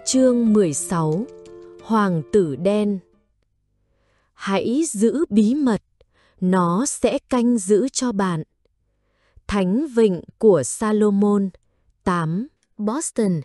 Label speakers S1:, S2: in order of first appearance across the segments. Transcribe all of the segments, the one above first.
S1: Chương 16. Hoàng tử đen. Hãy giữ bí mật, nó sẽ canh giữ cho bạn. Thánh Vịnh của Salomon. 8.
S2: Boston,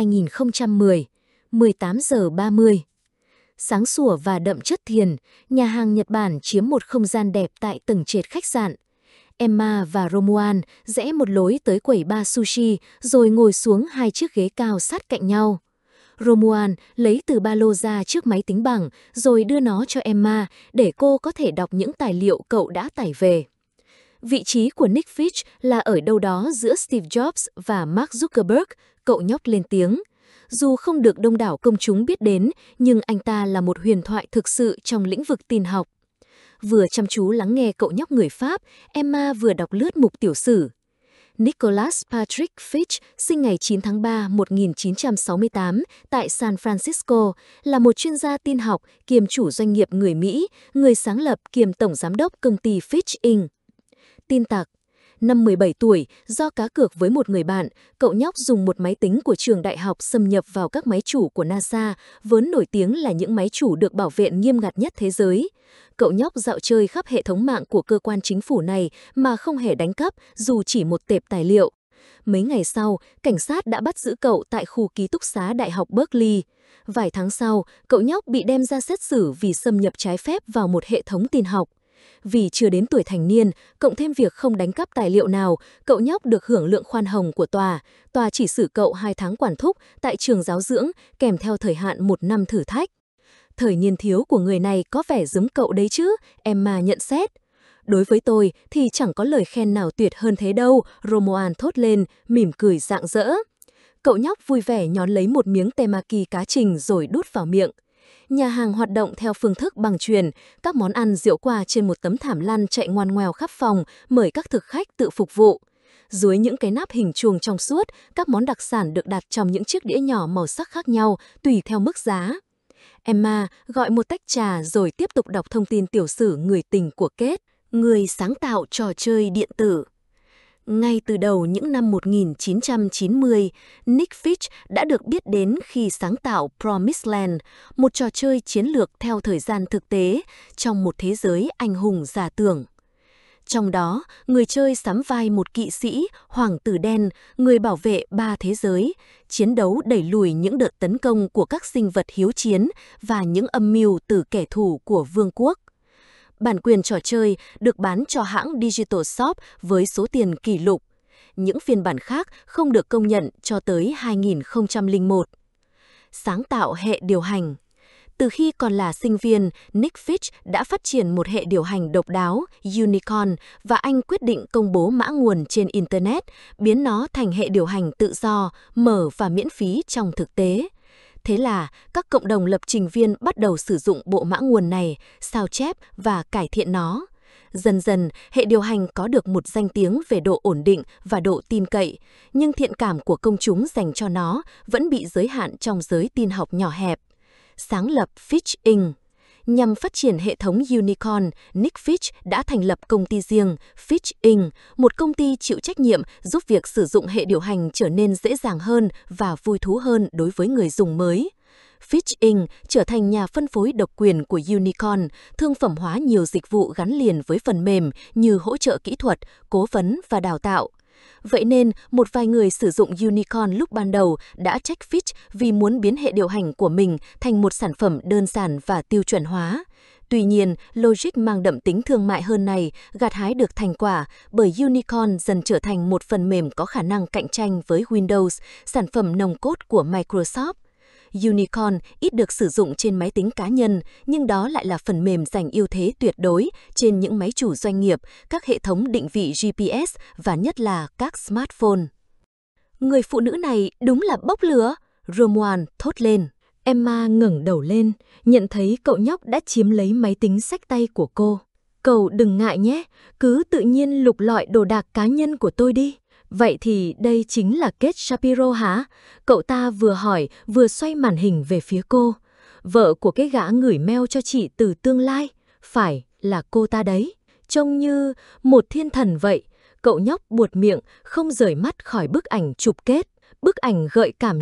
S2: 2010, 18 giờ 30. Sáng sủa và đậm chất thiền, nhà hàng Nhật Bản chiếm một không gian đẹp tại tầng trệt khách sạn. Emma và Romuald rẽ một lối tới quầy bar sushi rồi ngồi xuống hai chiếc ghế cao sát cạnh nhau. Romuald lấy từ ba lô ra chiếc máy tính bảng rồi đưa nó cho Emma để cô có thể đọc những tài liệu cậu đã tải về. Vị trí của Nick Fitch là ở đâu đó giữa Steve Jobs và Mark Zuckerberg, cậu nhóc lên tiếng. Dù không được đông đảo công chúng biết đến, nhưng anh ta là một huyền thoại thực sự trong lĩnh vực tin học. Vừa chăm chú lắng nghe cậu nhóc người Pháp, Emma vừa đọc lướt mục tiểu sử. Nicholas Patrick Fitch, sinh ngày 9 tháng 3, 1968 tại San Francisco, là một chuyên gia tin học kiêm chủ doanh nghiệp người Mỹ, người sáng lập kiêm tổng giám đốc công ty Fitch Inc. Tin tặc. Năm 17 tuổi, do cá cược với một người bạn, cậu nhóc dùng một máy tính của trường đại học xâm nhập vào các máy chủ của NASA, vốn nổi tiếng là những máy chủ được bảo vệ nghiêm ngặt nhất thế giới. Cậu nhóc dạo chơi khắp hệ thống mạng của cơ quan chính phủ này mà không hề đánh cắp dù chỉ một tệp tài liệu. Mấy ngày sau, cảnh sát đã bắt giữ cậu tại khu ký túc xá Đại học Berkeley. Vài tháng sau, cậu nhóc bị đem ra xét xử vì xâm nhập trái phép vào một hệ thống tin học. Vì chưa đến tuổi thành niên, cộng thêm việc không đánh cắp tài liệu nào, cậu nhóc được hưởng lượng khoan hồng của tòa. Tòa chỉ xử cậu 2 tháng quản thúc tại trường giáo dưỡng, kèm theo thời hạn 1 năm thử thách. Thời niên thiếu của người này có vẻ giống cậu đấy chứ, Emma nhận xét. Đối với tôi thì chẳng có lời khen nào tuyệt hơn thế đâu, Romuald thốt lên, mỉm cười rạng rỡ. Cậu nhóc vui vẻ nhón lấy một miếng temaki cá trình rồi đút vào miệng. Nhà hàng hoạt động theo phương thức bằng chuyền, các món ăn rượu quà trên một tấm thảm lăn chạy ngoằn ngoèo khắp phòng, mời các thực khách tự phục vụ. Dưới những cái nắp hình chuông trong suốt, các món đặc sản được đặt trong những chiếc đĩa nhỏ màu sắc khác nhau, tùy theo mức giá. Emma gọi một tách trà rồi tiếp tục đọc thông tin tiểu sử người tình của Kate, người sáng tạo trò chơi điện tử. Ngay từ đầu những năm 1990, Nick Fitch đã được biết đến khi sáng tạo Promised Land, một trò chơi chiến lược theo thời gian thực tế trong một thế giới anh hùng giả tưởng. Trong đó, người chơi sắm vai một kỵ sĩ, hoàng tử đen, người bảo vệ 3 thế giới, chiến đấu đẩy lùi những đợt tấn công của các sinh vật hiếu chiến và những âm mưu từ kẻ thù của vương quốc. Bản quyền trò chơi được bán cho hãng Digital Shop với số tiền kỷ lục. Những phiên bản khác không được công nhận cho tới 2001. Sáng tạo hệ điều hành. Từ khi còn là sinh viên, Nick Fitch đã phát triển một hệ điều hành độc đáo, Unicorn, và anh quyết định công bố mã nguồn trên Internet, biến nó thành hệ điều hành tự do, mở và miễn phí trong thực tế. Thế là các cộng đồng lập trình viên bắt đầu sử dụng bộ mã nguồn này, sao chép và cải thiện nó. Dần dần, hệ điều hành có được một danh tiếng về độ ổn định và độ tin cậy, nhưng thiện cảm của công chúng dành cho nó vẫn bị giới hạn trong giới tin học nhỏ hẹp. Sáng lập Fitch Inc. Nhằm phát triển hệ thống Unicorn, Nick Fitch đã thành lập công ty riêng Fitch Inc., một công ty chịu trách nhiệm giúp việc sử dụng hệ điều hành trở nên dễ dàng hơn và vui thú hơn đối với người dùng mới. Fitch Inc. trở thành nhà phân phối độc quyền của Unicorn, thương phẩm hóa nhiều dịch vụ gắn liền với phần mềm như hỗ trợ kỹ thuật, cố vấn và đào tạo. Vậy nên, một vài người sử dụng Unicorn lúc ban đầu đã trách Fitch vì muốn biến hệ điều hành của mình thành một sản phẩm đơn giản và tiêu chuẩn hóa. Tuy nhiên, logic mang đậm tính thương mại hơn này gặt hái được thành quả bởi Unicorn dần trở thành một phần mềm có khả năng cạnh tranh với Windows, sản phẩm nòng cốt của Microsoft. Unicorn ít được sử dụng trên máy tính cá nhân, nhưng đó lại là phần mềm giành ưu thế tuyệt đối trên những máy chủ doanh nghiệp, các hệ thống định vị GPS và nhất là các smartphone. Người phụ nữ này đúng là bốc lửa, Romuald thốt lên.
S1: Emma ngẩng đầu lên, nhận thấy cậu nhóc đã chiếm lấy máy tính xách tay của cô. Cậu đừng ngại nhé, cứ tự nhiên lục lọi đồ đạc cá nhân của tôi đi. Vậy thì đây chính là Kate Shapiro hả? Cậu ta vừa hỏi vừa xoay màn hình về phía cô. Vợ của cái gã gửi mail cho chị từ tương lai. Phải là cô ta đấy. Trông như một thiên thần vậy. Cậu nhóc buột miệng, không rời mắt khỏi bức ảnh chụp Kate. Bức ảnh gợi cảm nhất.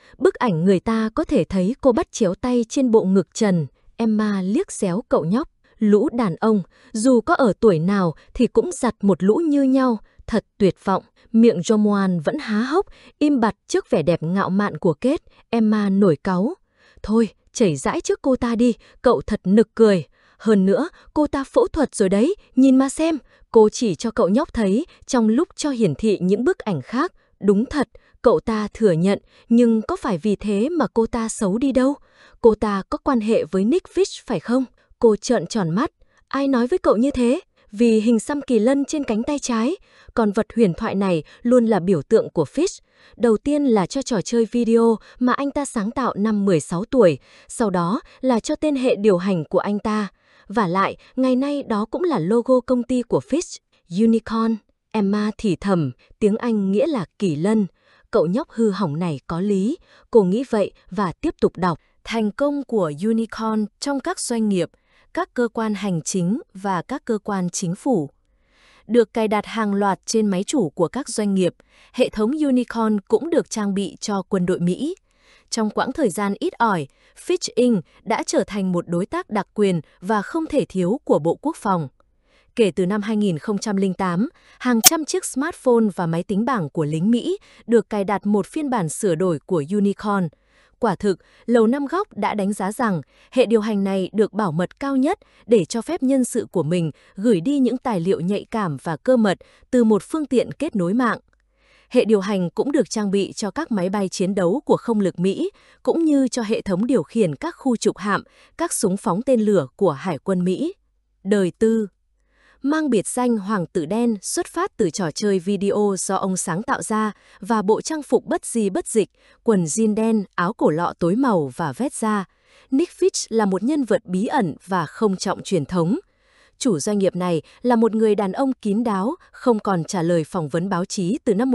S1: Bức ảnh người ta có thể thấy cô bắt chéo tay trên bộ ngực trần. Emma liếc xéo cậu nhóc. Lũ đàn ông, dù có ở tuổi nào thì cũng giặt một lũ như nhau, thật tuyệt vọng. Miệng Romuald vẫn há hốc, im bặt trước vẻ đẹp ngạo mạn của Kate. Emma nổi cáu. Thôi, chảy rãi trước cô ta đi, cậu thật nực cười. Hơn nữa, cô ta phẫu thuật rồi đấy, nhìn mà xem. Cô chỉ cho cậu nhóc thấy trong lúc cho hiển thị những bức ảnh khác. Đúng thật, cậu ta thừa nhận, nhưng có phải vì thế mà cô ta xấu đi đâu? Cô ta có quan hệ với Nick Fish phải không? Cô trợn tròn mắt. Ai nói với cậu như thế? Vì hình xăm kỳ lân trên cánh tay trái. Còn vật huyền thoại này luôn là biểu tượng của Fish. Đầu tiên là cho trò chơi video mà anh ta sáng tạo năm 16 tuổi, sau đó là cho tên hệ điều hành của anh ta. Vả lại, ngày nay đó cũng là logo công ty của Fish. Unicorn. Emma thì thầm, tiếng Anh nghĩa là kỳ lân. Cậu nhóc hư hỏng này có lý. Cô nghĩ vậy và tiếp tục đọc. Thành công của Unicorn trong các doanh nghiệp, các cơ quan hành chính và các cơ quan chính phủ. Được cài đặt hàng loạt trên máy chủ của các doanh nghiệp, hệ thống Unicorn cũng được trang bị cho quân đội Mỹ. Trong quãng thời gian ít ỏi, Fitch Inc. đã trở thành một đối tác đặc quyền và không thể thiếu của Bộ Quốc phòng. Kể từ năm 2008, hàng trăm chiếc smartphone và máy tính bảng của lính Mỹ được cài đặt một phiên bản sửa đổi của Unicorn. Quả thực, Lầu Năm Góc đã đánh giá rằng hệ điều hành này được bảo mật cao nhất để cho phép nhân sự của mình gửi đi những tài liệu nhạy cảm và cơ mật từ một phương tiện kết nối mạng. Hệ điều hành cũng được trang bị cho các máy bay chiến đấu của không lực Mỹ, cũng như cho hệ thống điều khiển các khu trục hạm, các súng phóng tên lửa của Hải quân Mỹ. Đời tư. Mang biệt danh Hoàng tử đen xuất phát từ trò chơi video do ông sáng tạo ra và bộ trang phục bất di bất dịch, quần jean đen, áo cổ lọ tối màu và vest da. Nick Fish là một nhân vật bí ẩn và không trọng truyền thống. Chủ doanh nghiệp này là một người đàn ông kín đáo, không còn trả lời phỏng vấn báo chí từ năm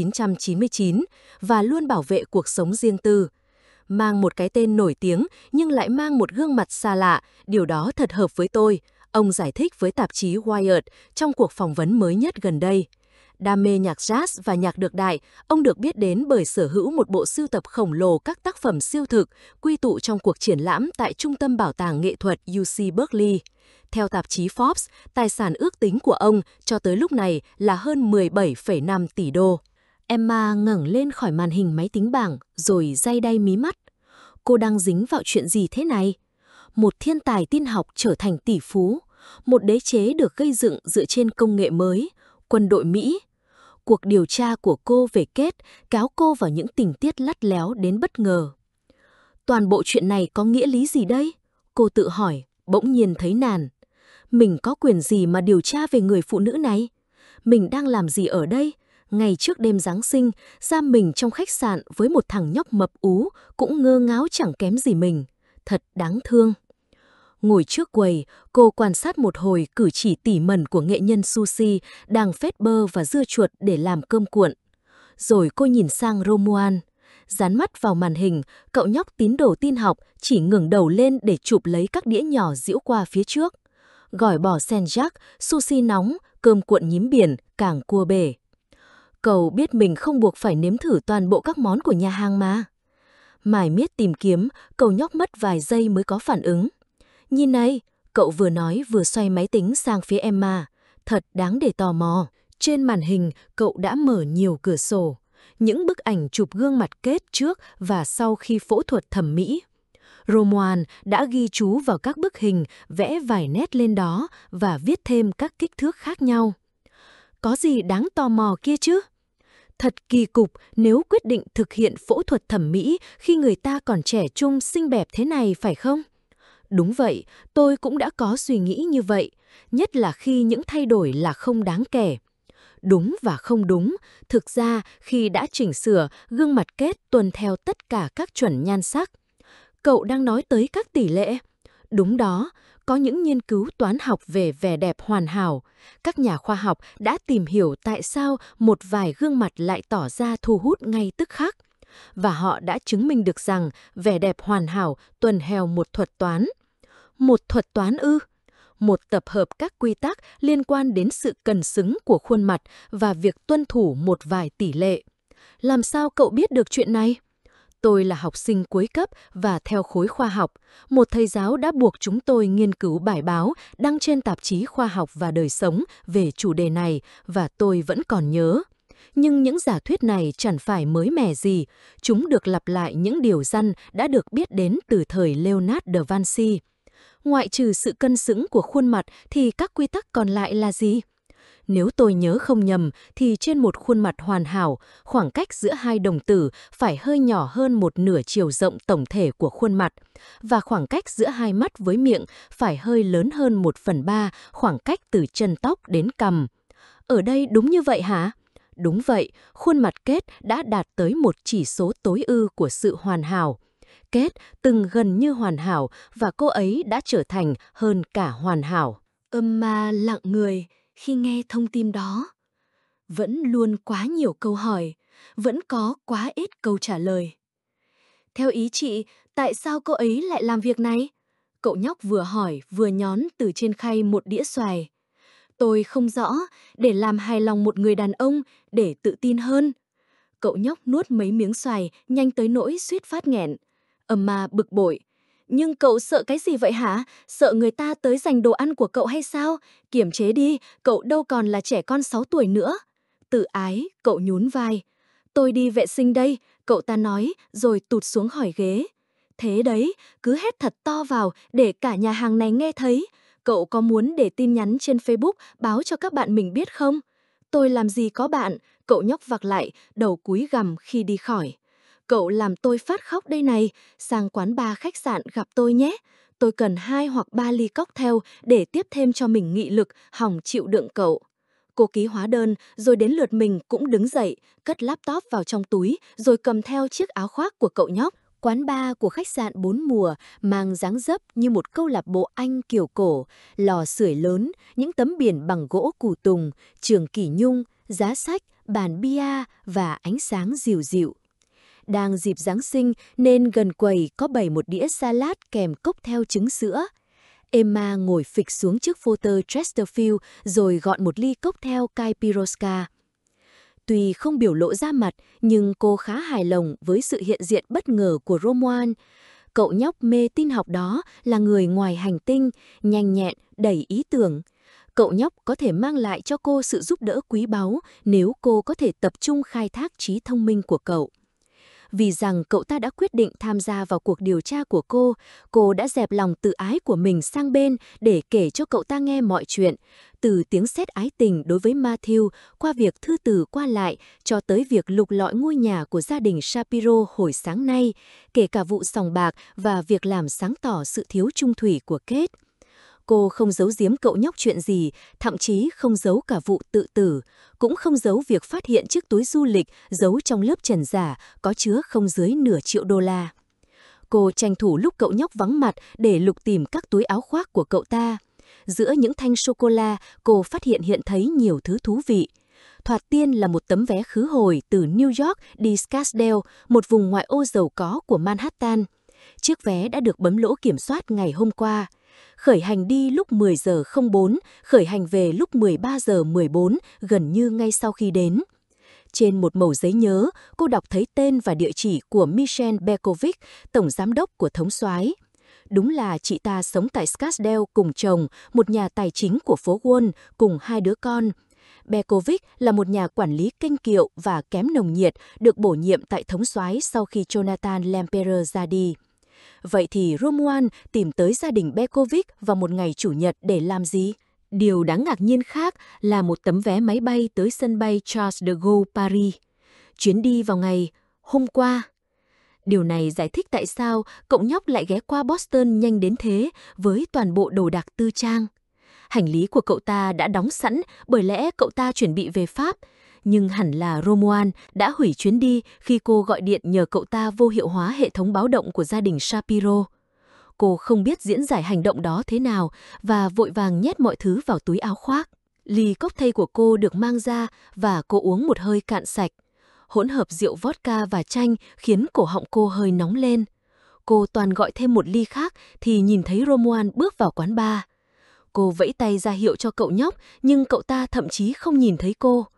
S1: 1999 và luôn bảo vệ cuộc sống riêng tư. Mang một cái tên nổi tiếng nhưng lại mang một gương mặt xa lạ, điều đó thật hợp với tôi. Ông giải thích với tạp chí Wired trong cuộc phỏng vấn mới nhất gần đây. Đam mê nhạc jazz và nhạc đương đại, ông được biết đến bởi sở hữu một bộ sưu tập khổng lồ các tác phẩm siêu thực quy tụ trong cuộc triển lãm tại Trung tâm Bảo tàng Nghệ thuật UC Berkeley. Theo tạp chí Forbes, tài sản ước tính của ông cho tới lúc này là hơn 17,5 tỷ đô. Emma ngẩng lên khỏi màn hình máy tính bảng rồi day đay mí mắt. Cô đang dính vào chuyện gì thế này? Một thiên tài tin học trở thành tỷ phú, một đế chế được gây dựng dựa trên công nghệ mới, quân đội Mỹ. Cuộc điều tra của cô về Kate kéo cô vào những tình tiết lắt léo đến bất ngờ. Toàn bộ chuyện này có nghĩa lý gì đây? Cô tự hỏi, bỗng nhiên thấy nản. Mình có quyền gì mà điều tra về người phụ nữ này? Mình đang làm gì ở đây? Ngày trước đêm Giáng sinh, giam mình trong khách sạn với một thằng nhóc mập ú cũng ngơ ngáo chẳng kém gì mình. Thật đáng thương. Ngồi trước quầy, cô quan sát một hồi cử chỉ tỉ mẩn của nghệ nhân sushi đang phết bơ và dưa chuột để làm cơm cuộn. Rồi cô nhìn sang Romuald. Dán mắt vào màn hình, cậu nhóc tín đồ tin học chỉ ngẩng đầu lên để chụp lấy các đĩa nhỏ giễu qua phía trước. Gỏi bò Saint-Jacques, sushi nóng, cơm cuộn nhím biển, càng cua bể. Cậu biết mình không buộc phải nếm thử toàn bộ các món của nhà hàng mà. Mải miết tìm kiếm, cậu nhóc mất vài giây mới có phản ứng. Nhìn này, cậu vừa nói vừa xoay máy tính sang phía Emma. Thật đáng để tò mò. Trên màn hình, cậu đã mở nhiều cửa sổ. Những bức ảnh chụp gương mặt Kate trước và sau khi phẫu thuật thẩm mỹ. Romuald đã ghi chú vào các bức hình, vẽ vài nét lên đó và viết thêm các kích thước khác nhau. Có gì đáng tò mò kia chứ? Thật kỳ cục nếu quyết định thực hiện phẫu thuật thẩm mỹ khi người ta còn trẻ trung xinh đẹp thế này phải không? Đúng vậy, tôi cũng đã có suy nghĩ như vậy, nhất là khi những thay đổi là không đáng kể. Đúng và không đúng, thực ra khi đã chỉnh sửa, gương mặt Kate tuân theo tất cả các chuẩn nhan sắc. Cậu đang nói tới các tỷ lệ. Đúng đó, có những nghiên cứu toán học về vẻ đẹp hoàn hảo. Các nhà khoa học đã tìm hiểu tại sao một vài gương mặt lại tỏ ra thu hút ngay tức khắc. Và họ đã chứng minh được rằng vẻ đẹp hoàn hảo tuân theo một thuật toán. Một thuật toán ư? Một tập hợp các quy tắc liên quan đến sự cân xứng của khuôn mặt và việc tuân thủ một vài tỷ lệ. Làm sao cậu biết được chuyện này? Tôi là học sinh cuối cấp và theo khối khoa học. Một thầy giáo đã buộc chúng tôi nghiên cứu bài báo đăng trên tạp chí Khoa học và Đời sống về chủ đề này và tôi vẫn còn nhớ. Nhưng những giả thuyết này chẳng phải mới mẻ gì, chúng được lặp lại những điều răn đã được biết đến từ thời Leonardo da Vinci. Ngoại trừ sự cân xứng của khuôn mặt thì các quy tắc còn lại là gì? Nếu tôi nhớ không nhầm thì trên một khuôn mặt hoàn hảo, khoảng cách giữa hai đồng tử phải hơi nhỏ hơn một nửa chiều rộng tổng thể của khuôn mặt, và khoảng cách giữa hai mắt với miệng phải hơi lớn hơn 1/3 khoảng cách từ chân tóc đến cằm. Ở đây đúng như vậy hả? Đúng vậy, khuôn mặt Kate đã đạt tới một chỉ số tối ưu của sự hoàn hảo. Kate từng gần như hoàn hảo và cô ấy đã trở thành hơn cả hoàn hảo.
S2: Emma lặng người khi nghe thông tin đó. Vẫn luôn quá nhiều câu hỏi, vẫn có quá ít câu trả lời. Theo ý chị, tại sao cô ấy lại làm việc này? Cậu nhóc vừa hỏi vừa nhón từ trên khay một đĩa xoài. Tôi không rõ, để làm hài lòng một người đàn ông, để tự tin hơn. Cậu nhóc nuốt mấy miếng xoài, nhanh tới nỗi suýt phát nghẹn. Emma bực bội. Nhưng cậu sợ cái gì vậy hả? Sợ người ta tới giành đồ ăn của cậu hay sao? Kiềm chế đi, cậu đâu còn là trẻ con 6 tuổi nữa. Tự ái, cậu nhún vai. Tôi đi vệ sinh đây, cậu ta nói, rồi tụt xuống khỏi ghế. Thế đấy, cứ hét thật to vào để cả nhà hàng này nghe thấy. Cậu có muốn để tin nhắn trên Facebook báo cho các bạn mình biết không? Tôi làm gì có bạn, cậu nhóc vặc lại, đầu cúi gằm khi đi khỏi. Cậu làm tôi phát khóc đây này, sang quán bar khách sạn gặp tôi nhé. Tôi cần 2 hoặc 3 ly cocktail để tiếp thêm cho mình nghị lực, hỏng chịu đựng cậu. Cô ký hóa đơn, rồi đến lượt mình cũng đứng dậy, cất laptop vào trong túi, rồi cầm theo chiếc áo khoác của cậu nhóc. Quán bar của khách sạn 4 mùa mang dáng dấp như một câu lạc bộ Anh kiểu cổ, lò sưởi lớn, những tấm biển bằng gỗ củ tùng, trường kỷ nhung, giá sách, bàn bia và ánh sáng dịu dịu. Đang dịp Giáng sinh nên gần quầy có bày một đĩa salad kèm cocktail trứng sữa. Emma ngồi phịch xuống chiếc Porter Chesterfield rồi gọn một ly cocktail Caipiroska. Tuy không biểu lộ ra mặt, nhưng cô khá hài lòng với sự hiện diện bất ngờ của Romuald. Cậu nhóc mê tin học đó là người ngoài hành tinh, nhanh nhẹn, đầy ý tưởng. Cậu nhóc có thể mang lại cho cô sự giúp đỡ quý báu nếu cô có thể tập trung khai thác trí thông minh của cậu. Vì rằng cậu ta đã quyết định tham gia vào cuộc điều tra của cô đã dẹp lòng tự ái của mình sang bên để kể cho cậu ta nghe mọi chuyện, từ tiếng sét ái tình đối với Matthew qua việc thư từ qua lại cho tới việc lục lọi ngôi nhà của gia đình Shapiro hồi sáng nay, kể cả vụ sòng bạc và việc làm sáng tỏ sự thiếu trung thủy của Kate. Cô không giấu giếm cậu nhóc chuyện gì, thậm chí không giấu cả vụ tự tử, cũng không giấu việc phát hiện chiếc túi du lịch giấu trong lớp trần giả có chứa không dưới nửa triệu đô la. Cô tranh thủ lúc cậu nhóc vắng mặt để lục tìm các túi áo khoác của cậu ta. Giữa những thanh sô-cô-la, cô phát hiện thấy nhiều thứ thú vị. Thoạt tiên là một tấm vé khứ hồi từ New York đi Scottsdale, một vùng ngoại ô giàu có của Manhattan. Chiếc vé đã được bấm lỗ kiểm soát ngày hôm qua. Khởi hành đi lúc 10 giờ 04, khởi hành về lúc 13 giờ 14, gần như ngay sau khi đến. Trên một mẩu giấy nhớ, cô đọc thấy tên và địa chỉ của Michelle Berkovic, tổng giám đốc của thống soái. Đúng là chị ta sống tại Scottsdale cùng chồng, một nhà tài chính của phố Wall, cùng 2 đứa con. Berkovic là một nhà quản lý kênh kiệu và kém nồng nhiệt, được bổ nhiệm tại thống soái sau khi Jonathan Lempereur ra đi. Vậy thì Romuald tìm tới gia đình Berkovic vào một ngày Chủ nhật để làm gì? Điều đáng ngạc nhiên khác là một tấm vé máy bay tới sân bay Charles de Gaulle Paris. Chuyến đi vào ngày hôm qua. Điều này giải thích tại sao cậu nhóc lại ghé qua Boston nhanh đến thế với toàn bộ đồ đạc tư trang. Hành lý của cậu ta đã đóng sẵn bởi lẽ cậu ta chuẩn bị về Pháp. Nhưng hẳn là Romuald đã hủy chuyến đi khi cô gọi điện nhờ cậu ta vô hiệu hóa hệ thống báo động của gia đình Shapiro. Cô không biết diễn giải hành động đó thế nào và vội vàng nhét mọi thứ vào túi áo khoác. Ly cocktail của cô được mang ra và cô uống một hơi cạn sạch. Hỗn hợp rượu vodka và chanh khiến cổ họng cô hơi nóng lên. Cô toàn gọi thêm một ly khác thì nhìn thấy Romuald bước vào quán bar. Cô vẫy tay ra hiệu cho cậu nhóc nhưng cậu ta thậm chí không nhìn thấy cô.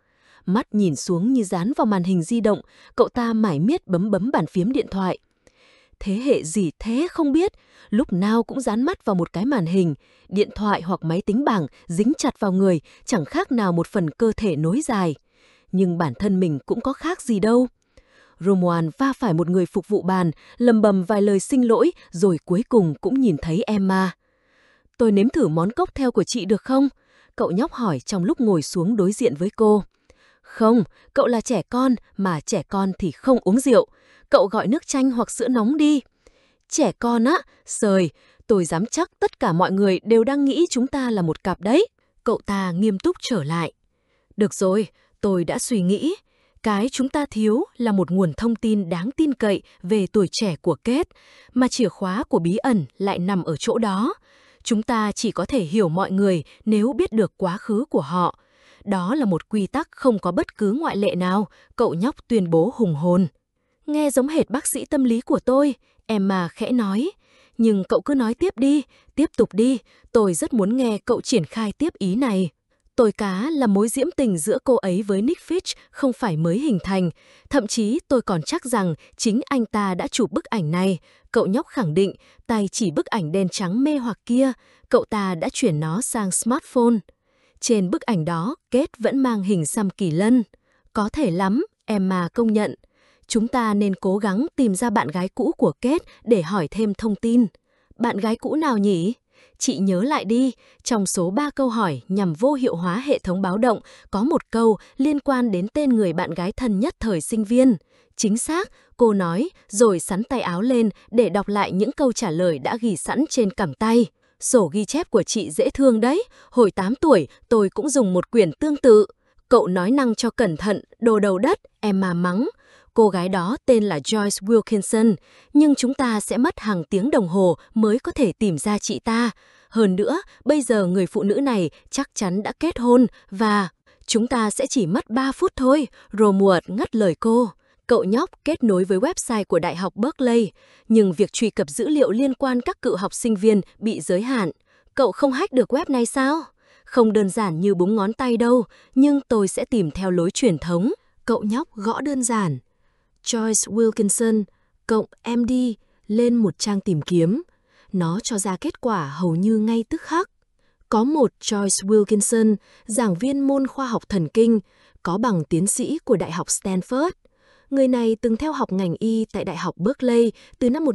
S1: mắt nhìn xuống như dán vào màn hình di động, cậu ta mải miết bấm bàn phím điện thoại. Thế hệ gì thế không biết, lúc nào cũng dán mắt vào một cái màn hình, điện thoại hoặc máy tính bảng dính chặt vào người, chẳng khác nào một phần cơ thể nối dài. Nhưng bản thân mình cũng có khác gì đâu. Romuald va phải một người phục vụ bàn, lầm bầm vài lời xin lỗi, rồi cuối cùng cũng nhìn thấy Emma. Tôi nếm thử món cocktail của chị được không? Cậu nhóc hỏi trong lúc ngồi xuống đối diện với cô. Không, cậu là trẻ con, mà trẻ con thì không uống rượu. Cậu gọi nước chanh hoặc sữa nóng đi. Trẻ con á, sời, tôi dám chắc tất cả mọi người đều đang nghĩ chúng ta là một cặp đấy. Cậu ta nghiêm túc trở lại. Được rồi, tôi đã suy nghĩ. Cái chúng ta thiếu là một nguồn thông tin đáng tin cậy về tuổi trẻ của Kate, mà chìa khóa của bí ẩn lại nằm ở chỗ đó. Chúng ta chỉ có thể hiểu mọi người nếu biết được quá khứ của họ. Đó là một quy tắc không có bất cứ ngoại lệ nào, cậu nhóc tuyên bố hùng hồn. Nghe giống hệt bác sĩ tâm lý của tôi, Emma khẽ nói. Nhưng cậu cứ nói tiếp tục đi, tôi rất muốn nghe cậu triển khai tiếp ý này. Tôi cá là mối diễm tình giữa cô ấy với Nick Fitch không phải mới hình thành. Thậm chí tôi còn chắc rằng chính anh ta đã chụp bức ảnh này. Cậu nhóc khẳng định, tay chỉ bức ảnh đen trắng mê hoặc kia, cậu ta đã chuyển nó sang smartphone. Trên bức ảnh đó, Kate vẫn mang hình xăm kỳ lân. Có thể lắm, Emma công nhận. Chúng ta nên cố gắng tìm ra bạn gái cũ của Kate để hỏi thêm thông tin. Bạn gái cũ nào nhỉ? Chị nhớ lại đi, trong số 3 câu hỏi nhằm vô hiệu hóa hệ thống báo động, có một câu liên quan đến tên người bạn gái thân nhất thời sinh viên. Chính xác, cô nói, rồi xắn tay áo lên để đọc lại những câu trả lời đã ghi sẵn trên cẳng tay. Sổ ghi chép của chị dễ thương đấy, hồi 8 tuổi tôi cũng dùng một quyển tương tự. Cậu nói năng cho cẩn thận, đồ đầu đất, Emma mắng. Cô gái đó tên là Joyce Wilkinson, nhưng chúng ta sẽ mất hàng tiếng đồng hồ mới có thể tìm ra chị ta. Hơn nữa, bây giờ người phụ nữ này chắc chắn đã kết hôn và chúng ta sẽ chỉ mất 3 phút thôi, Romuald ngắt lời cô. Cậu nhóc kết nối với website của Đại học Berkeley, nhưng việc truy cập dữ liệu liên quan các cựu học sinh viên bị giới hạn. Cậu không hack được web này sao? Không đơn giản như búng ngón tay đâu, nhưng tôi sẽ tìm theo lối truyền thống. Cậu nhóc gõ đơn giản. Joyce Wilkinson, cộng MD, lên một trang tìm kiếm. Nó cho ra kết quả hầu như ngay tức khắc. Có một Joyce Wilkinson, giảng viên môn khoa học thần kinh, có bằng tiến sĩ của Đại học Stanford. Người này từng theo học ngành y tại Đại học Berkeley từ năm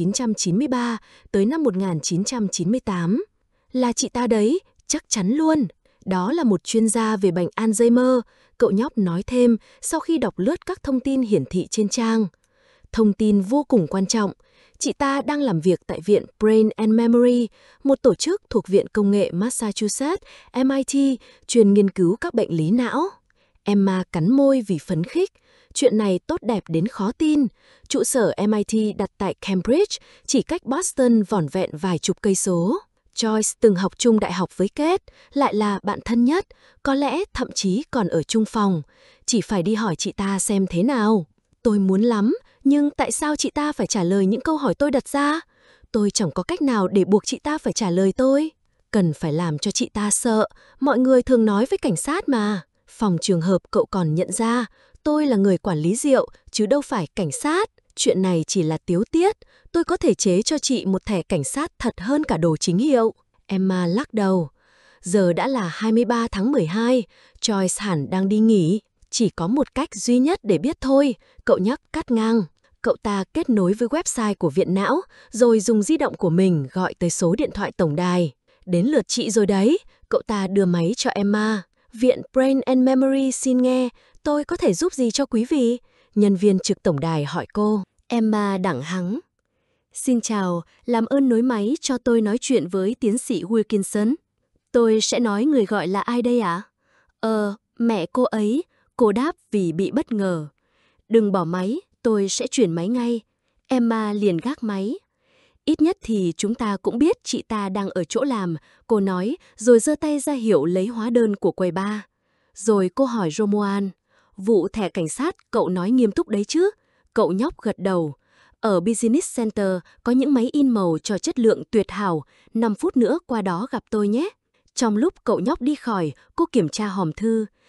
S1: 1993 tới năm 1998. Là chị ta đấy, chắc chắn luôn. Đó là một chuyên gia về bệnh Alzheimer, cậu nhóc nói thêm sau khi đọc lướt các thông tin hiển thị trên trang. Thông tin vô cùng quan trọng, chị ta đang làm việc tại Viện Brain and Memory, một tổ chức thuộc Viện Công nghệ Massachusetts, MIT, chuyên nghiên cứu các bệnh lý não. Emma cắn môi vì phấn khích. Chuyện này tốt đẹp đến khó tin. Trụ sở MIT đặt tại Cambridge, chỉ cách Boston vỏn vẹn vài chục cây số. Joyce từng học chung đại học với Kate, lại là bạn thân nhất, có lẽ thậm chí còn ở chung phòng. Chỉ phải đi hỏi chị ta xem thế nào. Tôi muốn lắm, nhưng tại sao chị ta phải trả lời những câu hỏi tôi đặt ra? Tôi chẳng có cách nào để buộc chị ta phải trả lời tôi. Cần phải làm cho chị ta sợ, mọi người thường nói với cảnh sát mà. Phòng trường hợp cậu còn nhận ra, tôi là người quản lý rượu, chứ đâu phải cảnh sát. Chuyện này chỉ là tiếu tiết, tôi có thể chế cho chị một thẻ cảnh sát thật hơn cả đồ chính hiệu. Emma lắc đầu. Giờ đã là 23 tháng 12, Joyce hẳn đang đi nghỉ. Chỉ có một cách duy nhất để biết thôi, cậu nhắc cắt ngang. Cậu ta kết nối với website của viện não, rồi dùng di động của mình gọi tới số điện thoại tổng đài. Đến lượt chị rồi đấy, cậu ta đưa máy cho Emma. Viện Brain and Memory xin nghe, tôi có thể giúp gì cho quý vị? Nhân viên trực tổng đài hỏi cô. Emma đẳng hắng. Xin chào, làm ơn nối máy cho tôi nói chuyện với tiến sĩ Wilkinson. Tôi sẽ nói người gọi là ai đây ạ? Mẹ cô ấy, cô đáp vì bị bất ngờ. Đừng bỏ máy, tôi sẽ chuyển máy ngay. Emma liền gác máy. Ít nhất thì chúng ta cũng biết chị ta đang ở chỗ làm, cô nói, rồi giơ tay ra hiệu lấy hóa đơn của quầy bar. Rồi cô hỏi Romuald, vụ thẻ cảnh sát cậu nói nghiêm túc đấy chứ? Cậu nhóc gật đầu. Ở Business Center có những máy in màu cho chất lượng tuyệt hảo, 5 phút nữa qua đó gặp tôi nhé. Trong lúc cậu nhóc đi khỏi, cô kiểm tra hòm thư.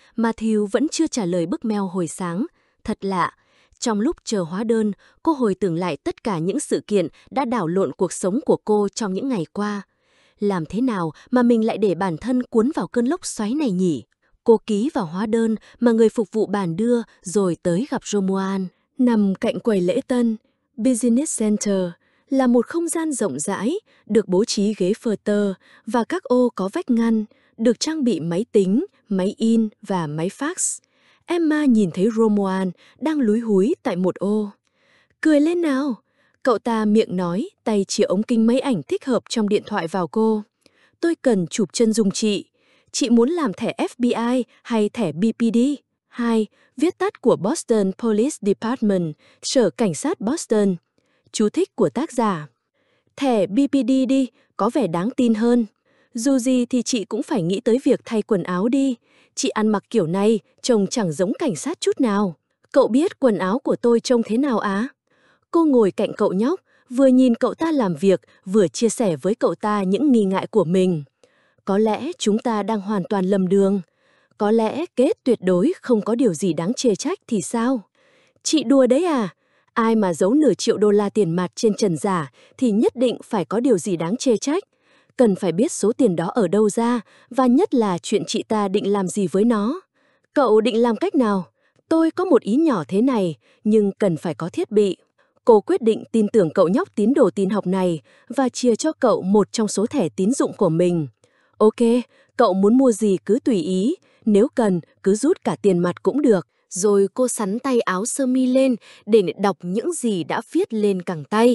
S2: Matthew vẫn chưa trả lời bức mail hồi sáng. Thật lạ. Trong lúc chờ hóa đơn, cô hồi tưởng lại tất cả những sự kiện đã đảo lộn cuộc sống của cô trong những ngày qua. Làm thế nào mà mình lại để bản thân cuốn vào cơn lốc xoáy này nhỉ? Cô ký vào hóa đơn mà người phục vụ bàn đưa rồi tới gặp Romuald.
S1: Nằm cạnh quầy lễ tân, Business Center là một không gian rộng rãi, được bố trí ghế phơ tơ và các ô có vách ngăn, được trang bị máy tính, máy in và máy fax. Emma nhìn thấy Romuald đang lúi húi tại một ô. Cười lên nào! Cậu ta miệng nói, tay chìa ống kính máy ảnh thích hợp trong điện thoại vào cô. Tôi cần chụp chân dung chị. Chị muốn làm thẻ FBI hay thẻ BPD? 2. Viết tắt của Boston Police Department, Sở Cảnh sát Boston. Chú thích của tác giả. Thẻ BPD đi, có vẻ đáng tin hơn. Dù gì thì chị cũng phải nghĩ tới việc thay quần áo đi. Chị ăn mặc kiểu này, trông chẳng giống cảnh sát chút nào. Cậu biết quần áo của tôi trông thế nào á? Cô ngồi cạnh cậu nhóc, vừa nhìn cậu ta làm việc, vừa chia sẻ với cậu ta những nghi ngại của mình. Có lẽ chúng ta đang hoàn toàn lầm đường. Có lẽ kết tuyệt đối không có điều gì đáng chê trách thì sao? Chị đùa đấy à? Ai mà giấu nửa triệu đô la tiền mặt trên trần giả thì nhất định phải có điều gì đáng chê trách. Cần phải biết số tiền đó ở đâu ra, và nhất là chuyện chị ta định làm gì với nó. Cậu định làm cách nào? Tôi có một ý nhỏ thế này, nhưng cần phải có thiết bị. Cô quyết định tin tưởng cậu nhóc tín đồ tin học này và chia cho cậu một trong số thẻ tín dụng của mình. Ok, cậu muốn mua gì cứ tùy ý, nếu cần cứ rút cả tiền mặt cũng được.
S2: Rồi cô xắn tay áo sơ mi lên để đọc những gì đã viết lên cẳng tay.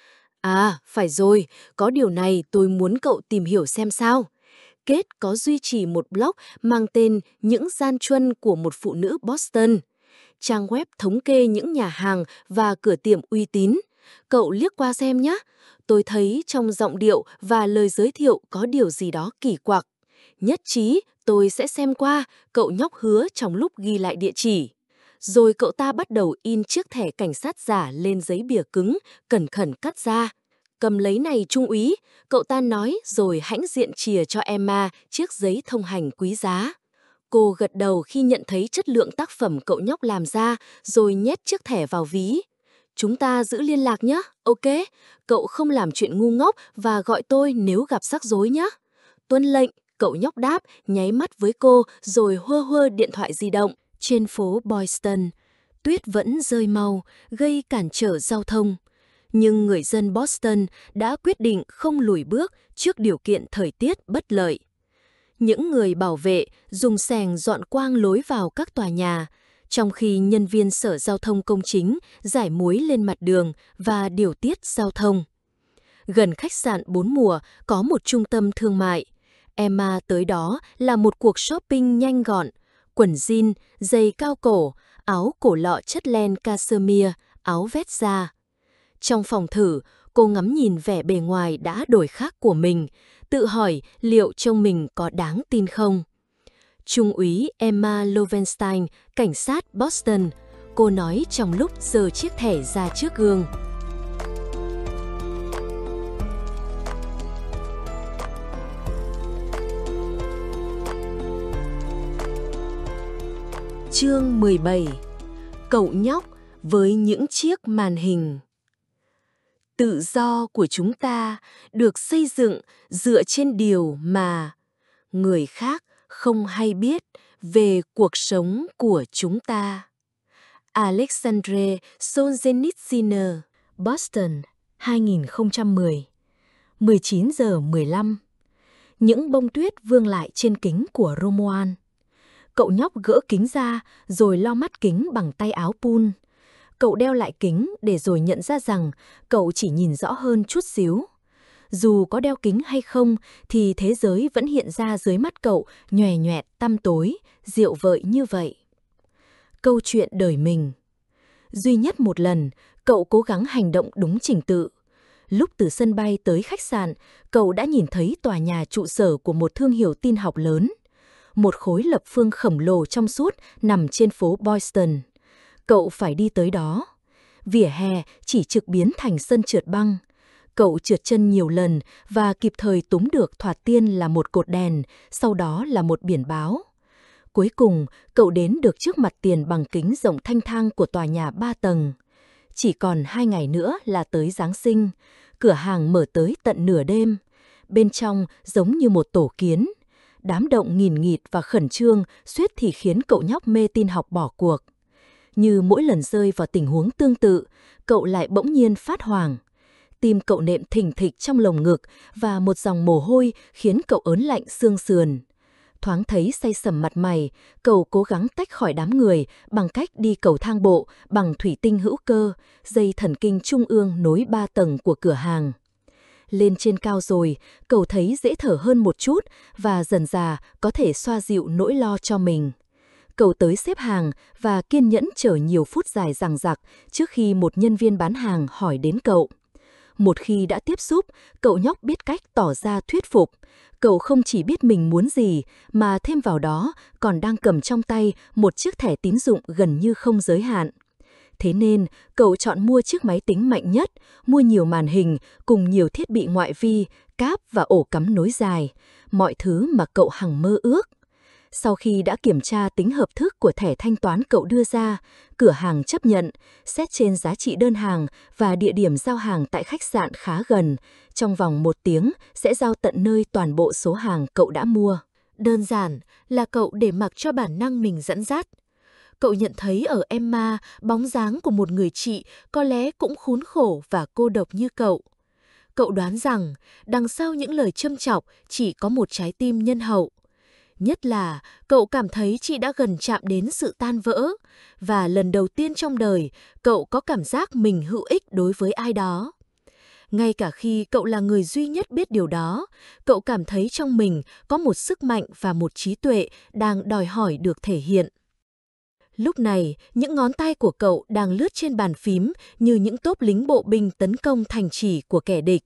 S2: À, phải rồi, có điều này tôi muốn cậu tìm hiểu xem sao. Kết có duy trì một blog mang tên Những gian truân của một phụ nữ Boston. Trang web thống kê những nhà hàng và cửa tiệm uy tín. Cậu liếc qua xem nhé. Tôi thấy trong giọng điệu và lời giới thiệu có điều gì đó kỳ quặc. Nhất trí, tôi sẽ xem qua, cậu nhóc hứa trong lúc ghi lại địa chỉ. Rồi cậu ta bắt đầu in chiếc thẻ cảnh sát giả lên giấy bìa cứng, cẩn thận cắt ra. Cầm lấy này trung úy, cậu ta nói rồi hãnh diện chìa cho Emma chiếc giấy thông hành quý giá. Cô gật đầu khi nhận thấy chất lượng tác phẩm cậu nhóc làm ra, rồi nhét chiếc thẻ vào ví. Chúng ta giữ liên lạc nhé, ok? Cậu không làm chuyện ngu ngốc và gọi tôi nếu gặp rắc rối nhé. Tuân lệnh, cậu nhóc đáp, nháy mắt với cô rồi hơ hơ điện thoại di động. Trên phố Boston, tuyết vẫn rơi mau, gây cản trở giao thông. Nhưng người dân Boston đã quyết định không lùi bước trước điều kiện thời tiết bất lợi. Những người bảo vệ dùng xẻng dọn quang lối vào các tòa nhà, trong khi nhân viên sở giao thông công chính rải muối lên mặt đường và điều tiết giao thông. Gần khách sạn 4 mùa có một trung tâm thương mại. Emma tới đó là một cuộc shopping nhanh gọn, quần jean, giày cao cổ, áo cổ lọ chất len cashmere, áo vest da. Trong phòng thử, cô ngắm nhìn vẻ bề ngoài đã đổi khác của mình, tự hỏi liệu trông mình có đáng tin không. Trung úy Emma Lovenstein, cảnh sát Boston, cô nói trong lúc giơ chiếc thẻ ra trước gương. Chương 17. Cậu nhóc với những chiếc màn hình. Tự do của chúng ta được xây dựng dựa trên điều mà người khác không hay biết về cuộc sống của chúng ta. Alexandre Solzhenitsyn, Boston, 2010. 19:15. Những bông tuyết vương lại trên kính của Romuald. Cậu nhóc gỡ kính ra rồi lau mắt kính bằng tay áo pun. Cậu đeo lại kính để rồi nhận ra rằng cậu chỉ nhìn rõ hơn chút xíu. Dù có đeo kính hay không thì thế giới vẫn hiện ra dưới mắt cậu nhòe nhoẹt tăm tối, diệu vợi như vậy. Câu chuyện đời mình. Duy nhất một lần, cậu cố gắng hành động đúng trình tự. Lúc từ sân bay tới khách sạn, cậu đã nhìn thấy tòa nhà trụ sở của một thương hiệu tin học lớn. Một khối lập phương khổng lồ trong suốt nằm trên phố Boston. Cậu phải đi tới đó. Vỉa hè chỉ trực biến thành sân trượt băng. Cậu trượt chân nhiều lần và kịp thời túm được thoạt tiên là một cột đèn, sau đó là một biển báo. Cuối cùng, cậu đến được trước mặt tiền bằng kính rộng thanh thang của tòa nhà 3 tầng. Chỉ còn 2 ngày nữa là tới Giáng sinh, cửa hàng mở tới tận nửa đêm. Bên trong giống như một tổ kiến. Đám động nghìn nghịt và khẩn trương suýt thì khiến cậu nhóc mê tin học bỏ cuộc. Như mỗi lần rơi vào tình huống tương tự, cậu lại bỗng nhiên phát hoảng. Tim cậu nện thình thịch trong lồng ngực và một dòng mồ hôi khiến cậu ớn lạnh xương sườn. Thoáng thấy say sẩm mặt mày, cậu cố gắng tách khỏi đám người bằng cách đi cầu thang bộ bằng thủy tinh hữu cơ, dây thần kinh trung ương nối 3 tầng của cửa hàng. Lên trên cao rồi, cậu thấy dễ thở hơn một chút và dần dà có thể xoa dịu nỗi lo cho mình. Cậu tới xếp hàng và kiên nhẫn chờ nhiều phút dài dằng dặc trước khi một nhân viên bán hàng hỏi đến cậu. Một khi đã tiếp xúc, cậu nhóc biết cách tỏ ra thuyết phục. Cậu không chỉ biết mình muốn gì, mà thêm vào đó còn đang cầm trong tay một chiếc thẻ tín dụng gần như không giới hạn. Thế nên, cậu chọn mua chiếc máy tính mạnh nhất, mua nhiều màn hình cùng nhiều thiết bị ngoại vi, cáp và ổ cắm nối dài, mọi thứ mà cậu hằng mơ ước. Sau khi đã kiểm tra tính hợp thức của thẻ thanh toán cậu đưa ra, cửa hàng chấp nhận, xét trên giá trị đơn hàng và địa điểm giao hàng tại khách sạn khá gần, trong vòng 1 tiếng sẽ giao tận nơi toàn bộ số hàng cậu đã mua.
S1: Đơn giản là cậu để mặc cho bản năng mình dẫn dắt. Cậu nhận thấy ở Emma bóng dáng của một người chị có lẽ cũng khốn khổ và cô độc như cậu. Cậu đoán rằng đằng sau những lời châm chọc chỉ có một trái tim nhân hậu. Nhất là cậu cảm thấy chị đã gần chạm đến sự tan vỡ, và lần đầu tiên trong đời cậu có cảm giác mình hữu ích đối với ai đó. Ngay cả khi cậu là người duy nhất biết điều đó, cậu cảm thấy trong mình có một sức mạnh và một trí tuệ đang đòi hỏi được thể hiện. Lúc này, những ngón tay của cậu đang lướt trên bàn phím như những tốp lính bộ binh tấn công thành trì của kẻ địch.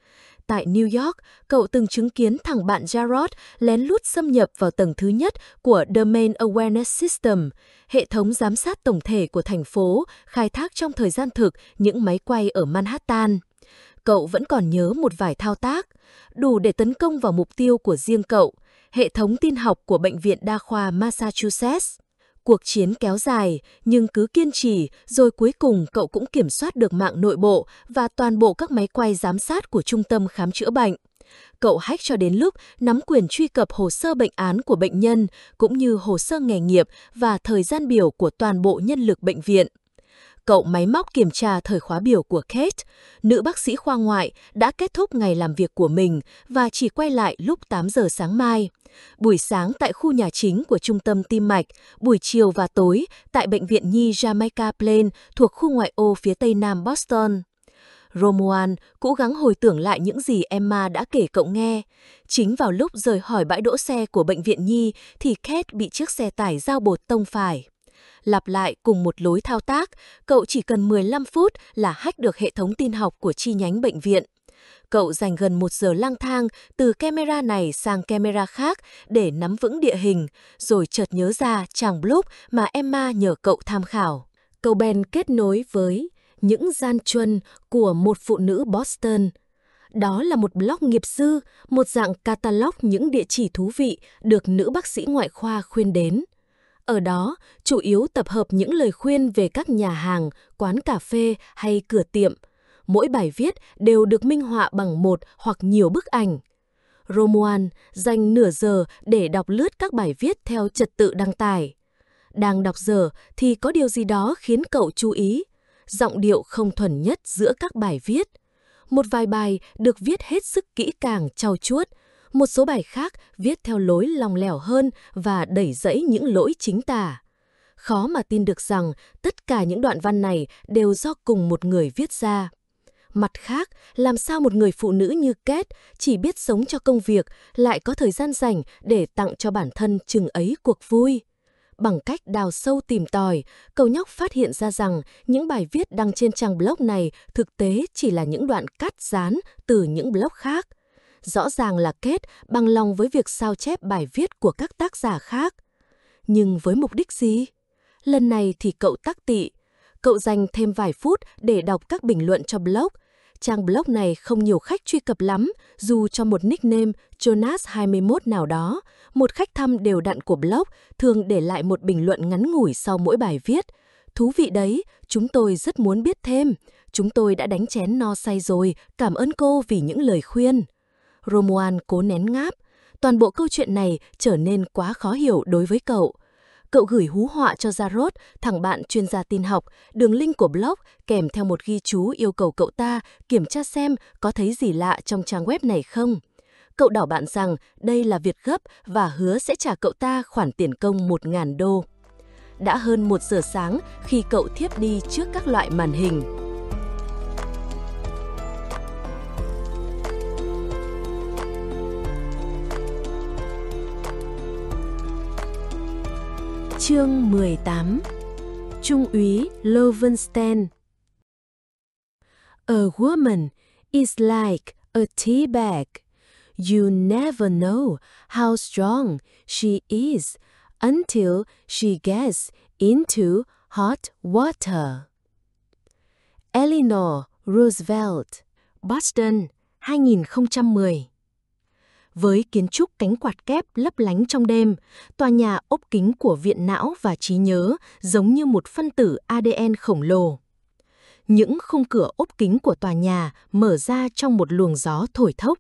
S1: Tại New York, cậu từng chứng kiến thằng bạn Jarrod lén lút xâm nhập vào tầng thứ nhất của Domain Awareness System, hệ thống giám sát tổng thể của thành phố, khai thác trong thời gian thực những máy quay ở Manhattan. Cậu vẫn còn nhớ một vài thao tác, đủ để tấn công vào mục tiêu của riêng cậu, hệ thống tin học của Bệnh viện Đa khoa Massachusetts. Cuộc chiến kéo dài, nhưng cứ kiên trì, rồi cuối cùng cậu cũng kiểm soát được mạng nội bộ và toàn bộ các máy quay giám sát của trung tâm khám chữa bệnh. Cậu hack cho đến lúc nắm quyền truy cập hồ sơ bệnh án của bệnh nhân, cũng như hồ sơ nghề nghiệp và thời gian biểu của toàn bộ nhân lực bệnh viện. Cậu máy móc kiểm tra thời khóa biểu của Kate, nữ bác sĩ khoa ngoại đã kết thúc ngày làm việc của mình và chỉ quay lại lúc 8 giờ sáng mai. Buổi sáng tại khu nhà chính của trung tâm tim mạch, buổi chiều và tối tại bệnh viện nhi Jamaica Plain thuộc khu ngoại ô phía tây nam Boston. Romuald cố gắng hồi tưởng lại những gì Emma đã kể cậu nghe. Chính vào lúc rời khỏi bãi đỗ xe của bệnh viện nhi thì Kate bị chiếc xe tải dao bột tông phải. Lặp lại cùng một lối thao tác, cậu chỉ cần 15 phút là hack được hệ thống tin học của chi nhánh bệnh viện. Cậu dành gần 1 giờ lang thang từ camera này sang camera khác để nắm vững địa hình, rồi chợt nhớ ra trang blog mà Emma nhờ cậu tham khảo. Cậu bèn kết nối với những gian truân của một phụ nữ Boston. Đó là một blog nghiệp dư, một dạng catalog những địa chỉ thú vị được nữ bác sĩ ngoại khoa khuyên đến. Ở đó, chủ yếu tập hợp những lời khuyên về các nhà hàng, quán cà phê hay cửa tiệm. Mỗi bài viết đều được minh họa bằng một hoặc nhiều bức ảnh. Romuald dành nửa giờ để đọc lướt các bài viết theo trật tự đăng tải. Đang đọc dở thì có điều gì đó khiến cậu chú ý. Giọng điệu không thuần nhất giữa các bài viết. Một vài bài được viết hết sức kỹ càng trau chuốt. Một số bài khác viết theo lối lòng lẻo hơn và đẩy dẫy những lỗi chính tả. Khó mà tin được rằng tất cả những đoạn văn này đều do cùng một người viết ra. Mặt khác, làm sao một người phụ nữ như Kate chỉ biết sống cho công việc lại có thời gian rảnh để tặng cho bản thân chừng ấy cuộc vui? Bằng cách đào sâu tìm tòi, cậu nhóc phát hiện ra rằng những bài viết đăng trên trang blog này thực tế chỉ là những đoạn cắt dán từ những blog khác. Rõ ràng là Kate bằng lòng với việc sao chép bài viết của các tác giả khác. Nhưng với mục đích gì? Lần này thì cậu tắc tị. Cậu dành thêm vài phút để đọc các bình luận cho blog. Trang blog này không nhiều khách truy cập lắm, dù cho một nickname Jonas21 nào đó, một khách thăm đều đặn của blog thường để lại một bình luận ngắn ngủi sau mỗi bài viết. Thú vị đấy, chúng tôi rất muốn biết thêm. Chúng tôi đã đánh chén no say rồi, cảm ơn cô vì những lời khuyên. Romuald cố nén ngáp. Toàn bộ câu chuyện này trở nên quá khó hiểu đối với cậu. Cậu gửi hú họa cho Jarrod, thằng bạn chuyên gia tin học, đường link của blog kèm theo một ghi chú yêu cầu cậu ta kiểm tra xem có thấy gì lạ trong trang web này không. Cậu đảo bạn rằng đây là việc gấp và hứa sẽ trả cậu ta khoản tiền công 1.000 đô. Đã hơn 1 giờ sáng khi cậu thiếp đi trước các loại màn hình. Chương 18. Trung úy Lowenstein. A woman is like a tea bag. You never know how strong she is until she gets into hot water. Eleanor Roosevelt, Boston, 2010. Với kiến trúc cánh quạt kép lấp lánh trong đêm, tòa nhà ốp kính của Viện Não và Trí nhớ giống như một phân tử ADN khổng lồ. Những khung cửa ốp kính của tòa nhà mở ra trong một luồng gió thổi thốc.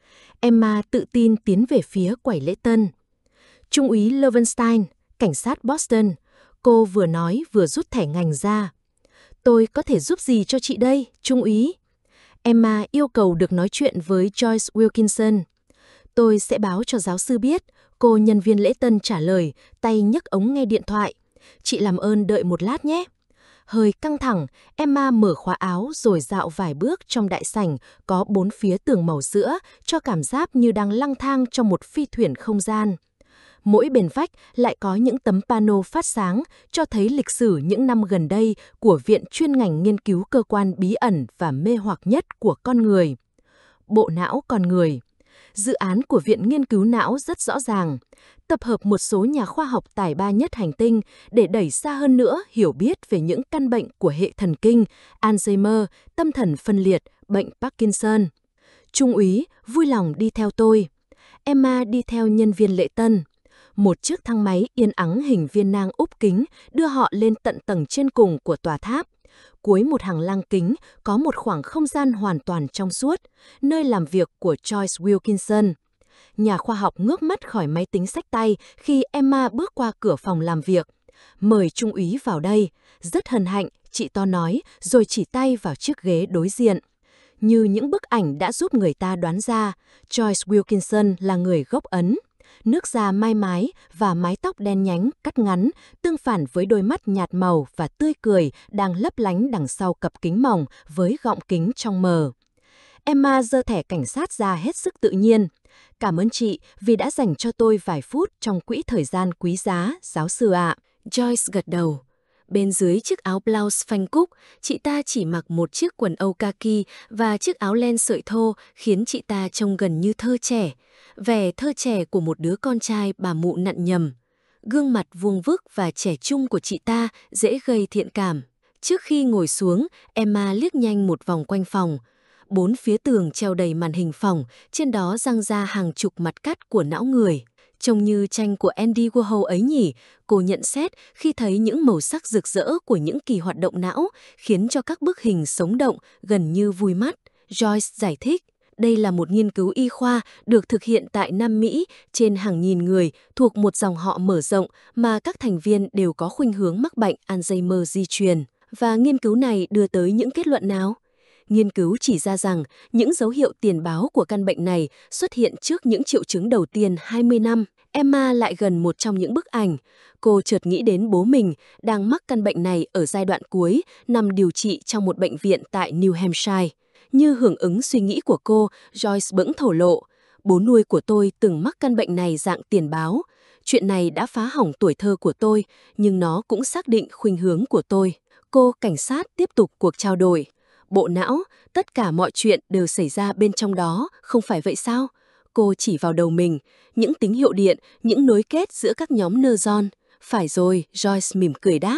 S1: Emma tự tin tiến về phía quầy lễ tân. Trung úy Lowenstein, cảnh sát Boston, cô vừa nói vừa rút thẻ ngành ra. Tôi có thể giúp gì cho chị đây, Trung úy? Emma yêu cầu được nói chuyện với Joyce Wilkinson. Tôi sẽ báo cho giáo sư biết, cô nhân viên lễ tân trả lời, tay nhấc ống nghe điện thoại. Chị làm ơn đợi một lát nhé. Hơi căng thẳng, Emma mở khóa áo rồi dạo vài bước trong đại sảnh có 4 phía tường màu sữa cho cảm giác như đang lang thang trong một phi thuyền không gian. Mỗi bên vách lại có những tấm pano phát sáng cho thấy lịch sử những năm gần đây của Viện chuyên ngành nghiên cứu cơ quan bí ẩn và mê hoặc nhất của con người. Bộ não con người. Dự án của Viện Nghiên cứu Não rất rõ ràng, tập hợp một số nhà khoa học tài ba nhất hành tinh để đẩy xa hơn nữa hiểu biết về những căn bệnh của hệ thần kinh, Alzheimer, tâm thần phân liệt, bệnh Parkinson. Trung úy, vui lòng đi theo tôi. Emma đi theo nhân viên lễ tân. Một chiếc thang máy yên ắng hình viên nang úp kính đưa họ lên tận tầng trên cùng của tòa tháp. Cuối một hàng lang kính có một khoảng không gian hoàn toàn trong suốt, nơi làm việc của Joyce Wilkinson. Nhà khoa học ngước mắt khỏi máy tính xách tay khi Emma bước qua cửa phòng làm việc. Mời Trung úy vào đây. Rất hân hạnh, chị to nói, rồi chỉ tay vào chiếc ghế đối diện. Như những bức ảnh đã giúp người ta đoán ra, Joyce Wilkinson là người gốc Ấn. Nước da mai mái và mái tóc đen nhánh cắt ngắn, tương phản với đôi mắt nhạt màu và tươi cười đang lấp lánh đằng sau cặp kính mỏng với gọng kính trong mờ. Emma giơ thẻ cảnh sát ra hết sức tự nhiên. Cảm ơn chị vì đã dành cho tôi vài phút trong quỹ thời gian quý giá, giáo sư ạ. Joyce gật đầu. Bên dưới chiếc áo blouse phanh cúc, chị ta chỉ mặc một chiếc quần âu kaki và chiếc áo len sợi thô khiến chị ta trông gần như thơ trẻ. Vẻ thơ trẻ của một đứa con trai bà mụ nặn nhầm. Gương mặt vuông vức và trẻ trung của chị ta dễ gây thiện cảm. Trước khi ngồi xuống, Emma liếc nhanh một vòng quanh phòng. 4 phía tường treo đầy màn hình phỏng, trên đó răng ra hàng chục mặt cắt của não người. Trông như tranh của Andy Warhol ấy nhỉ, cô nhận xét khi thấy những màu sắc rực rỡ của những kỳ hoạt động não, khiến cho các bức hình sống động gần như vui mắt. Joyce giải thích, đây là một nghiên cứu y khoa được thực hiện tại Nam Mỹ trên hàng nghìn người thuộc một dòng họ mở rộng mà các thành viên đều có khuynh hướng mắc bệnh Alzheimer di truyền. Và nghiên cứu này đưa tới những kết luận nào? Nghiên cứu chỉ ra rằng những dấu hiệu tiền báo của căn bệnh này xuất hiện trước những triệu chứng đầu tiên 20 năm. Emma lại gần một trong những bức ảnh. Cô chợt nghĩ đến bố mình đang mắc căn bệnh này ở giai đoạn cuối, nằm điều trị trong một bệnh viện tại New Hampshire. Như hưởng ứng suy nghĩ của cô, Joyce bỗng thổ lộ. Bố nuôi của tôi từng mắc căn bệnh này dạng tiền báo. Chuyện này đã phá hỏng tuổi thơ của tôi, nhưng nó cũng xác định khuynh hướng của tôi. Cô cảnh sát tiếp tục cuộc trao đổi. Bộ não, tất cả mọi chuyện đều xảy ra bên trong đó, không phải vậy sao? Cô chỉ vào đầu mình, những tín hiệu điện, những nối kết giữa các nhóm neuron. Phải rồi, Joyce mỉm cười đáp.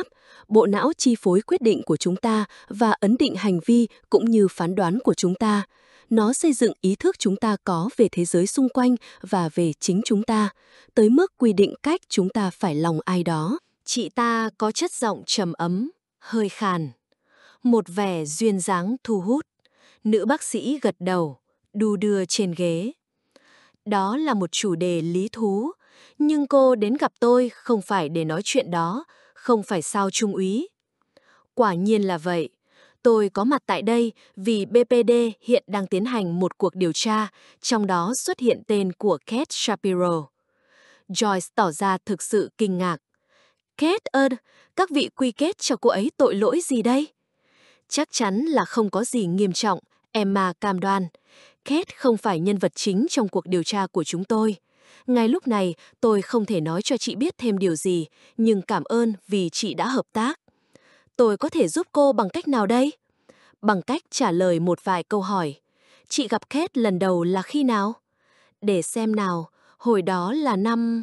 S3: bộ não chi phối quyết định của chúng ta và ấn định hành vi cũng như phán đoán của chúng ta. Nó xây dựng ý thức chúng ta có về thế giới xung quanh và về chính chúng ta, tới mức quy định cách chúng ta phải lòng ai đó. Chị ta có chất giọng trầm ấm, hơi khàn, một vẻ duyên dáng thu hút. Nữ bác sĩ gật đầu, đu đưa trên ghế. Đó là một chủ đề lý thú, nhưng cô đến gặp tôi không phải để nói chuyện đó, không phải sao trung úy? Quả nhiên là vậy. Tôi có mặt tại đây vì BPD hiện đang tiến hành một cuộc điều tra, trong đó xuất hiện tên của Kate Shapiro. Joyce tỏ ra thực sự kinh ngạc. Kate ơi, các vị quy kết cho cô ấy tội lỗi gì đây? Chắc chắn là không có gì nghiêm trọng, Emma cam đoan. Kate không phải nhân vật chính trong cuộc điều tra của chúng tôi. Ngay lúc này, tôi không thể nói cho chị biết thêm điều gì, nhưng cảm ơn vì chị đã hợp tác. Tôi có thể giúp cô bằng cách nào đây? Bằng cách trả lời một vài câu hỏi. Chị gặp Kate lần đầu là khi nào? Để xem nào, hồi đó là năm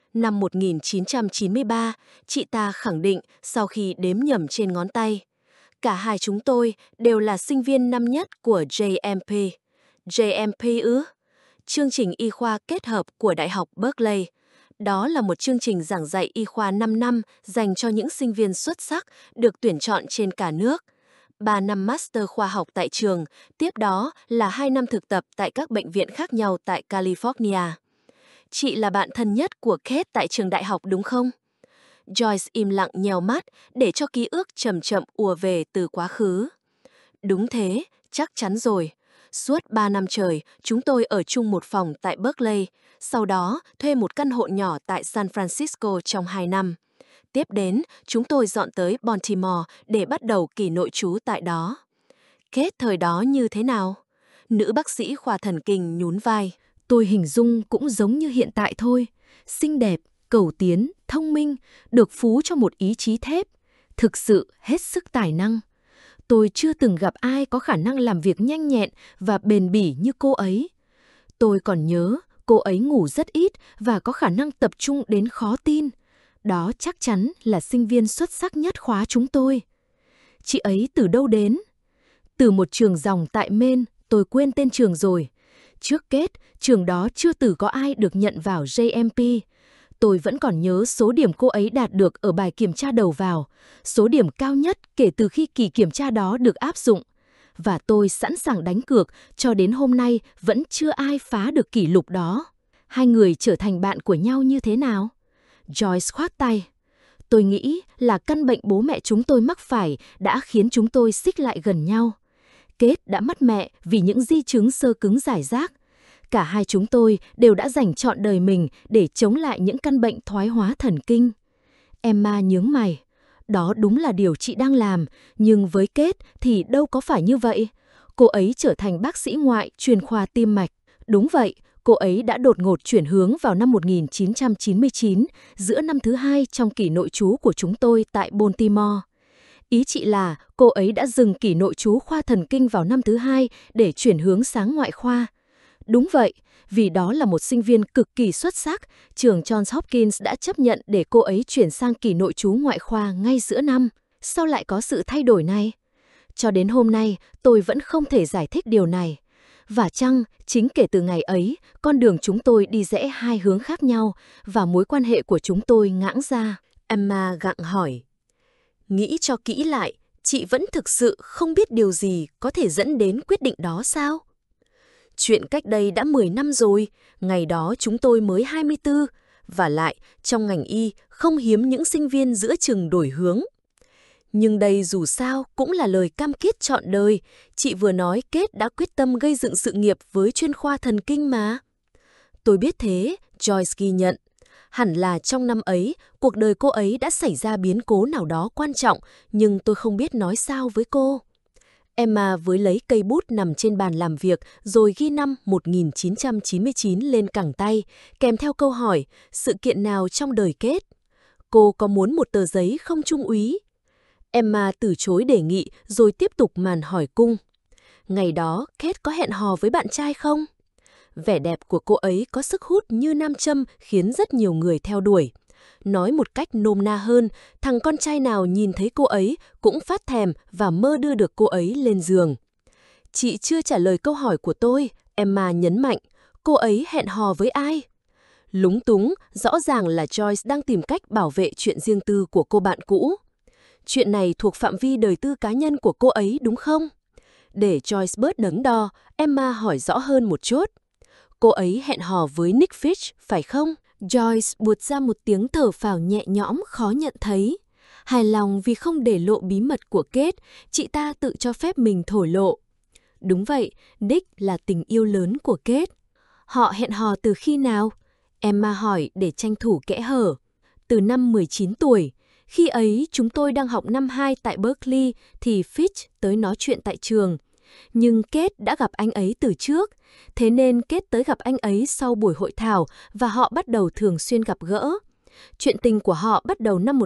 S3: 1993, chị ta khẳng định sau khi đếm nhầm trên ngón tay. Cả hai chúng tôi đều là sinh viên năm nhất của JMP. JMP ư? Chương trình y khoa kết hợp của Đại học Berkeley. Đó là một chương trình giảng dạy y khoa 5 năm dành cho những sinh viên xuất sắc được tuyển chọn trên cả nước. 3 năm master khoa học tại trường, tiếp đó là 2 năm thực tập tại các bệnh viện khác nhau tại California. Chị là bạn thân nhất của Kate tại trường đại học đúng không? Joyce im lặng nhèo mắt để cho ký ức chậm chậm ùa về từ quá khứ. Đúng thế, chắc chắn rồi. Suốt 3 năm trời, chúng tôi ở chung một phòng tại Berkeley, sau đó thuê một căn hộ nhỏ tại San Francisco trong 2 năm. Tiếp đến, chúng tôi dọn tới Baltimore để bắt đầu kỳ nội trú tại đó. Kate thời đó như thế nào? Nữ bác sĩ khoa thần kinh nhún vai.
S2: Tôi hình dung cũng giống như hiện tại thôi. Xinh đẹp, cầu tiến, thông minh, được phú cho một ý chí thép. Thực sự hết sức tài năng. Tôi chưa từng gặp ai có khả năng làm việc nhanh nhẹn và bền bỉ như cô ấy. Tôi còn nhớ cô ấy ngủ rất ít và có khả năng tập trung đến khó tin. Đó chắc chắn là sinh viên xuất sắc nhất khóa chúng tôi. Chị ấy từ đâu đến? Từ một trường dòng tại Maine, tôi quên tên trường rồi. Trước Kate, trường đó chưa từng có ai được nhận vào JMP. Tôi vẫn còn nhớ số điểm cô ấy đạt được ở bài kiểm tra đầu vào, số điểm cao nhất kể từ khi kỳ kiểm tra đó được áp dụng. Và tôi sẵn sàng đánh cược cho đến hôm nay vẫn chưa ai phá được kỷ lục đó. Hai người trở thành bạn của nhau như thế nào? Joyce khoát tay. Tôi nghĩ là căn bệnh bố mẹ chúng tôi mắc phải đã khiến chúng tôi xích lại gần nhau. Kate đã mất mẹ vì những di chứng xơ cứng rải rác. Cả hai chúng tôi đều đã dành trọn đời mình để chống lại những căn bệnh thoái hóa thần kinh. Emma nhướng mày. Đó đúng là điều chị đang làm, nhưng với Kate thì đâu có phải như vậy. Cô ấy trở thành bác sĩ ngoại chuyên khoa tim mạch. Đúng vậy, cô ấy đã đột ngột chuyển hướng vào năm 1999, giữa năm thứ 2 trong kỳ nội trú của chúng tôi tại Baltimore. Ý chị là cô ấy đã dừng kỳ nội trú khoa thần kinh vào năm thứ 2 để chuyển hướng sang ngoại khoa. Đúng vậy, vì đó là một sinh viên cực kỳ xuất sắc, trường Johns Hopkins đã chấp nhận để cô ấy chuyển sang kỳ nội trú ngoại khoa ngay giữa năm. Sao lại có sự thay đổi này? Cho đến hôm nay, tôi vẫn không thể giải thích điều này. Và chăng, chính kể từ ngày ấy, con đường chúng tôi đi rẽ hai hướng khác nhau và mối quan hệ của chúng tôi ngãng ra.
S3: Emma gặng hỏi. Nghĩ cho kỹ lại, chị vẫn thực sự không biết điều gì có thể dẫn đến quyết định đó sao? Chuyện cách đây đã 10 năm rồi, ngày đó chúng tôi mới 24, và lại trong ngành y không hiếm những sinh viên giữa chừng đổi hướng. Nhưng đây dù sao cũng là lời cam kết trọn đời, chị vừa nói Kate đã quyết tâm gây dựng sự nghiệp với chuyên khoa thần kinh mà. Tôi biết thế, Joyce ghi nhận. Hẳn là trong năm ấy, cuộc đời cô ấy đã xảy ra biến cố nào đó quan trọng, nhưng tôi không biết nói sao với cô. Emma với lấy cây bút nằm trên bàn làm việc rồi ghi năm 1999 lên cẳng tay, kèm theo câu hỏi, sự kiện nào trong đời Kate? Cô có muốn một tờ giấy không trung úy? Emma từ chối đề nghị rồi tiếp tục màn hỏi cung. Ngày đó, Kate có hẹn hò với bạn trai không? Vẻ đẹp của cô ấy có sức hút như nam châm khiến rất nhiều người theo đuổi. Nói một cách nôm na hơn, thằng con trai nào nhìn thấy cô ấy cũng phát thèm và mơ đưa được cô ấy lên giường. Chị chưa trả lời câu hỏi của tôi, Emma nhấn mạnh. Cô ấy hẹn hò với ai? Lúng túng, rõ ràng là Joyce đang tìm cách bảo vệ chuyện riêng tư của cô bạn cũ. Chuyện này thuộc phạm vi đời tư cá nhân của cô ấy đúng không? Để Joyce bớt đắn đo, Emma hỏi rõ hơn một chút. Cô ấy hẹn hò với Nick Fitch, phải không?
S2: Joyce buột ra một tiếng thở phào nhẹ nhõm khó nhận thấy. Hài lòng vì không để lộ bí mật của Kate, chị ta tự cho phép mình thổ lộ. Đúng vậy, Nick là tình yêu lớn của Kate. Họ hẹn hò từ khi nào? Emma hỏi để tranh thủ kẽ hở. Từ năm 19 tuổi. Khi ấy chúng tôi đang học năm 2 tại Berkeley thì Fitch tới nói chuyện tại trường. Nhưng Kate đã gặp anh ấy từ trước. Thế nên Kate tới gặp anh ấy sau buổi hội thảo và họ bắt đầu thường xuyên gặp gỡ. Chuyện tình của họ bắt đầu năm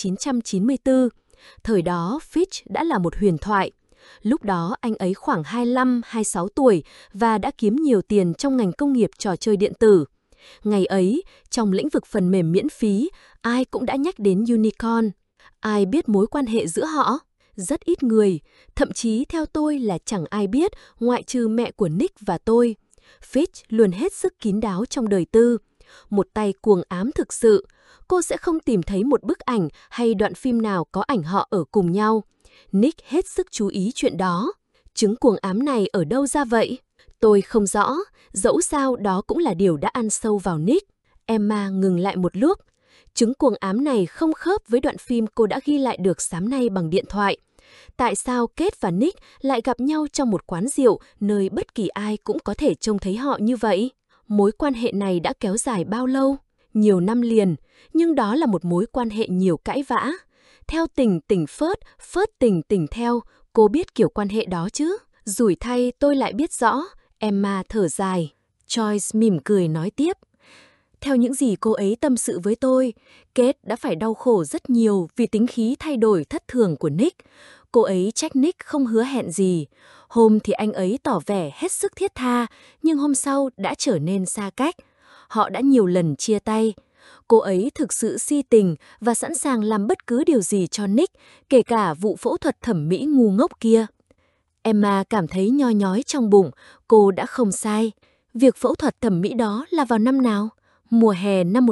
S2: 1994. Thời đó Fitch đã là một huyền thoại. Lúc đó anh ấy khoảng 25-26 tuổi và đã kiếm nhiều tiền trong ngành công nghiệp trò chơi điện tử. Ngày ấy, trong lĩnh vực phần mềm miễn phí, ai cũng đã nhắc đến unicorn. Ai biết mối quan hệ giữa họ? Rất ít người, thậm chí theo tôi là chẳng ai biết ngoại trừ mẹ của Nick và tôi. Fitch luôn hết sức kín đáo trong đời tư. Một tay cuồng ám thực sự. Cô sẽ không tìm thấy một bức ảnh hay đoạn phim nào có ảnh họ ở cùng nhau. Nick hết sức chú ý chuyện đó. Chứng cuồng ám này ở đâu ra vậy? Tôi không rõ, dẫu sao đó cũng là điều đã ăn sâu vào Nick. Emma ngừng lại một lúc. Chứng cuồng ám này không khớp với đoạn phim cô đã ghi lại được sáng nay bằng điện thoại. Tại sao Kate và Nick lại gặp nhau trong một quán rượu nơi bất kỳ ai cũng có thể trông thấy họ như vậy? Mối quan hệ này đã kéo dài bao lâu? Nhiều năm liền, nhưng đó là một mối quan hệ nhiều cãi vã. Theo tình tình phớt, phớt tình tình theo, cô biết kiểu quan hệ đó chứ? Rủi thay tôi lại biết rõ. Emma thở dài. Joyce mỉm cười nói tiếp. Theo những gì cô ấy tâm sự với tôi, Kate đã phải đau khổ rất nhiều vì tính khí thay đổi thất thường của Nick. Cô ấy trách Nick không hứa hẹn gì. Hôm thì anh ấy tỏ vẻ hết sức thiết tha, nhưng hôm sau đã trở nên xa cách. Họ đã nhiều lần chia tay. Cô ấy thực sự si tình và sẵn sàng làm bất cứ điều gì cho Nick, kể cả vụ phẫu thuật thẩm mỹ ngu ngốc kia. Emma cảm thấy nho nhói trong bụng, cô đã không sai. Việc phẫu thuật thẩm mỹ đó là vào năm nào? Mùa hè năm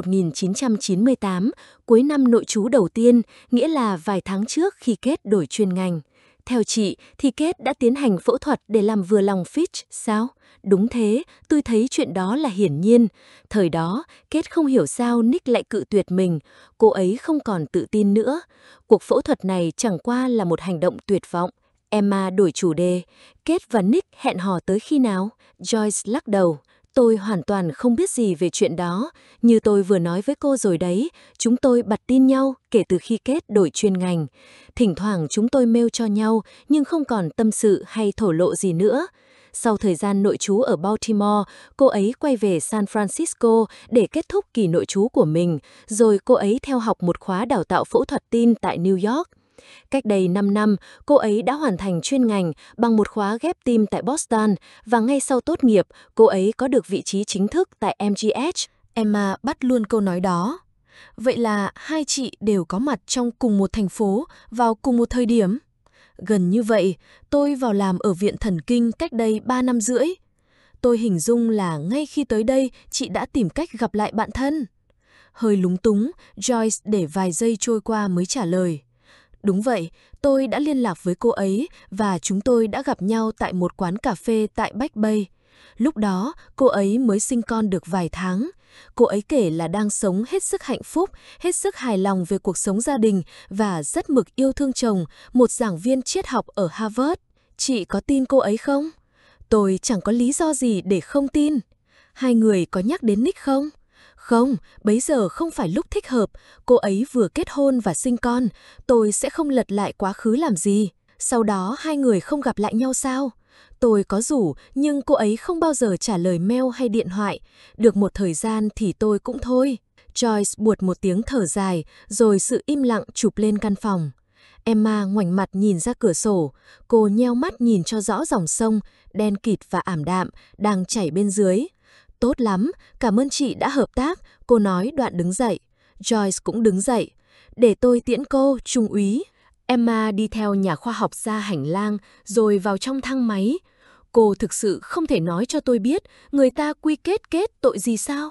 S2: 1998, cuối năm nội trú đầu tiên, nghĩa là vài tháng trước khi Kate đổi chuyên ngành. Theo chị, thì Kate đã tiến hành phẫu thuật để làm vừa lòng Fitch, sao? Đúng thế, tôi thấy chuyện đó là hiển nhiên. Thời đó, Kate không hiểu sao Nick lại cự tuyệt mình. Cô ấy không còn tự tin nữa. Cuộc phẫu thuật này chẳng qua là một hành động tuyệt vọng. Emma đổi chủ đề. Kate và Nick hẹn hò tới khi nào? Joyce lắc đầu. Tôi hoàn toàn không biết gì về chuyện đó. Như tôi vừa nói với cô rồi đấy, chúng tôi bặt tin nhau kể từ khi Kate đổi chuyên ngành. Thỉnh thoảng chúng tôi mail cho nhau nhưng không còn tâm sự hay thổ lộ gì nữa. Sau thời gian nội trú ở Baltimore, cô ấy quay về San Francisco để kết thúc kỳ nội trú của mình, rồi cô ấy theo học một khóa đào tạo phẫu thuật tin tại New York. Cách đây 5 năm, cô ấy đã hoàn thành chuyên ngành bằng một khóa ghép tim tại Boston và ngay sau tốt nghiệp, cô ấy có được vị trí chính thức tại MGH.
S1: Emma bắt luôn câu nói đó. Vậy là hai chị đều có mặt trong cùng một thành phố vào cùng một thời điểm? Gần như vậy, tôi vào làm ở Viện Thần Kinh cách đây 3 năm rưỡi. Tôi hình dung là ngay khi tới đây, chị đã tìm cách gặp lại bạn thân. Hơi lúng túng, Joyce để vài giây trôi qua mới trả lời. Đúng vậy, tôi đã liên lạc với cô ấy và chúng tôi đã gặp nhau tại một quán cà phê tại Back Bay. Lúc đó, cô ấy mới sinh con được vài tháng. Cô ấy kể là đang sống hết sức hạnh phúc, hết sức hài lòng về cuộc sống gia đình và rất mực yêu thương chồng, một giảng viên triết học ở Harvard. Chị có tin cô ấy không? Tôi chẳng có lý do gì để không tin. Hai người có nhắc đến Nick không? Không, bấy giờ không phải lúc thích hợp. Cô ấy vừa kết hôn và sinh con. Tôi sẽ không lật lại quá khứ làm gì. Sau đó hai người không gặp lại nhau sao? Tôi có rủ, nhưng cô ấy không bao giờ trả lời mail hay điện thoại. Được một thời gian thì tôi cũng thôi. Joyce buột một tiếng thở dài, rồi sự im lặng chụp lên căn phòng. Emma ngoảnh mặt nhìn ra cửa sổ. Cô nheo mắt nhìn cho rõ dòng sông, đen kịt và ảm đạm, đang chảy bên dưới. Tốt lắm, cảm ơn chị đã hợp tác, cô nói đoạn đứng dậy.
S3: Joyce cũng đứng dậy. Để tôi tiễn cô, trung úy. Emma đi theo nhà khoa học ra hành lang rồi vào trong thang máy. Cô thực sự không thể nói cho tôi biết người ta quy kết tội gì sao?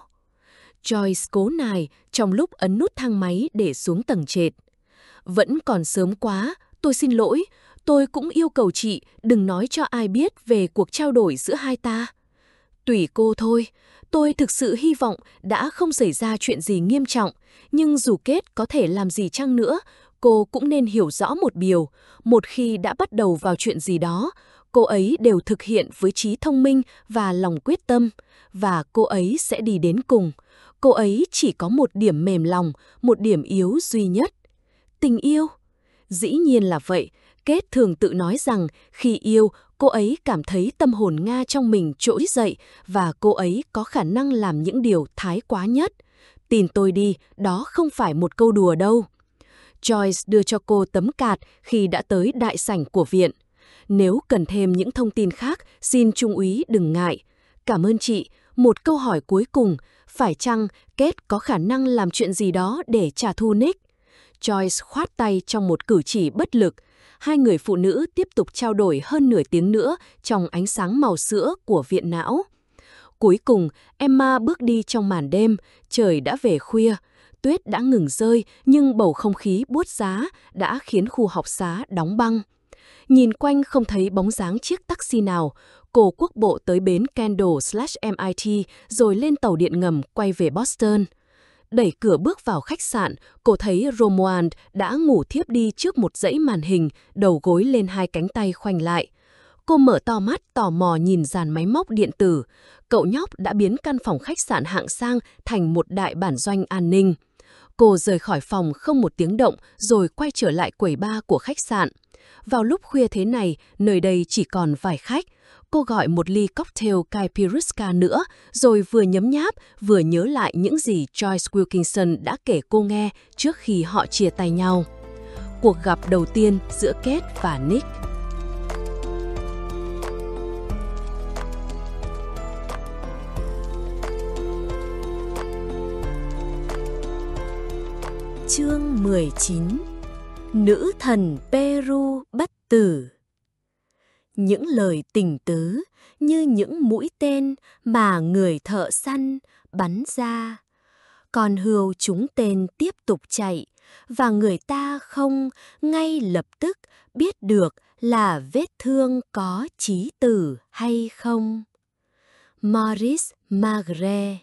S3: Joyce cố nài trong lúc ấn nút thang máy để xuống tầng trệt. Vẫn còn sớm quá, tôi xin lỗi. Tôi cũng yêu cầu chị đừng nói cho ai biết về cuộc trao đổi giữa hai ta. Tùy cô thôi, tôi thực sự hy vọng đã không xảy ra chuyện gì nghiêm trọng, nhưng dù Kate có thể làm gì chăng nữa, cô cũng nên hiểu rõ một điều, một khi đã bắt đầu vào chuyện gì đó, cô ấy đều thực hiện với trí thông minh và lòng quyết tâm, và cô ấy sẽ đi đến cùng. Cô ấy chỉ có một điểm mềm lòng, một điểm yếu duy nhất. Tình yêu? Dĩ nhiên là vậy. Kate thường tự nói rằng khi yêu, cô ấy cảm thấy tâm hồn Nga trong mình trỗi dậy và cô ấy có khả năng làm những điều thái quá nhất. Tin tôi đi, đó không phải một câu đùa đâu. Joyce đưa cho cô tấm card khi đã tới đại sảnh của viện. Nếu cần thêm những thông tin khác, xin trung úy đừng ngại. Cảm ơn chị. Một câu hỏi cuối cùng, phải chăng Kate có khả năng làm chuyện gì đó để trả thù Nick? Joyce khoát tay trong một cử chỉ bất lực. Hai người phụ nữ tiếp tục trao đổi hơn nửa tiếng nữa trong ánh sáng màu sữa của viện não. Cuối cùng, Emma bước đi trong màn đêm, trời đã về khuya. Tuyết đã ngừng rơi, nhưng bầu không khí buốt giá đã khiến khu học xá đóng băng. Nhìn quanh không thấy bóng dáng chiếc taxi nào, cô quốc bộ tới bến Kendall/MIT rồi lên tàu điện ngầm quay về Boston. Đẩy cửa bước vào khách sạn, cô thấy Romuald đã ngủ thiếp đi trước một dãy màn hình, đầu gối lên hai cánh tay khoanh lại. Cô mở to mắt tò mò nhìn dàn máy móc điện tử. Cậu nhóc đã biến căn phòng khách sạn hạng sang thành một đại bản doanh an ninh. Cô rời khỏi phòng không một tiếng động rồi quay trở lại quầy bar của khách sạn. Vào lúc khuya thế này, nơi đây chỉ còn vài khách. Cô gọi một ly cocktail Caipirinha nữa, rồi vừa nhấm nháp, vừa nhớ lại những gì Joyce Wilkinson đã kể cô nghe trước khi họ chia tay nhau. Cuộc gặp đầu tiên giữa Kate và Nick.
S2: Chương 19. Nữ thần Peru bất tử. Những lời tình tứ như những mũi tên mà người thợ săn bắn ra. Con hươu trúng tên tiếp tục chạy, và người ta không ngay lập tức biết được là vết thương có chí tử hay không. Maurice Magre,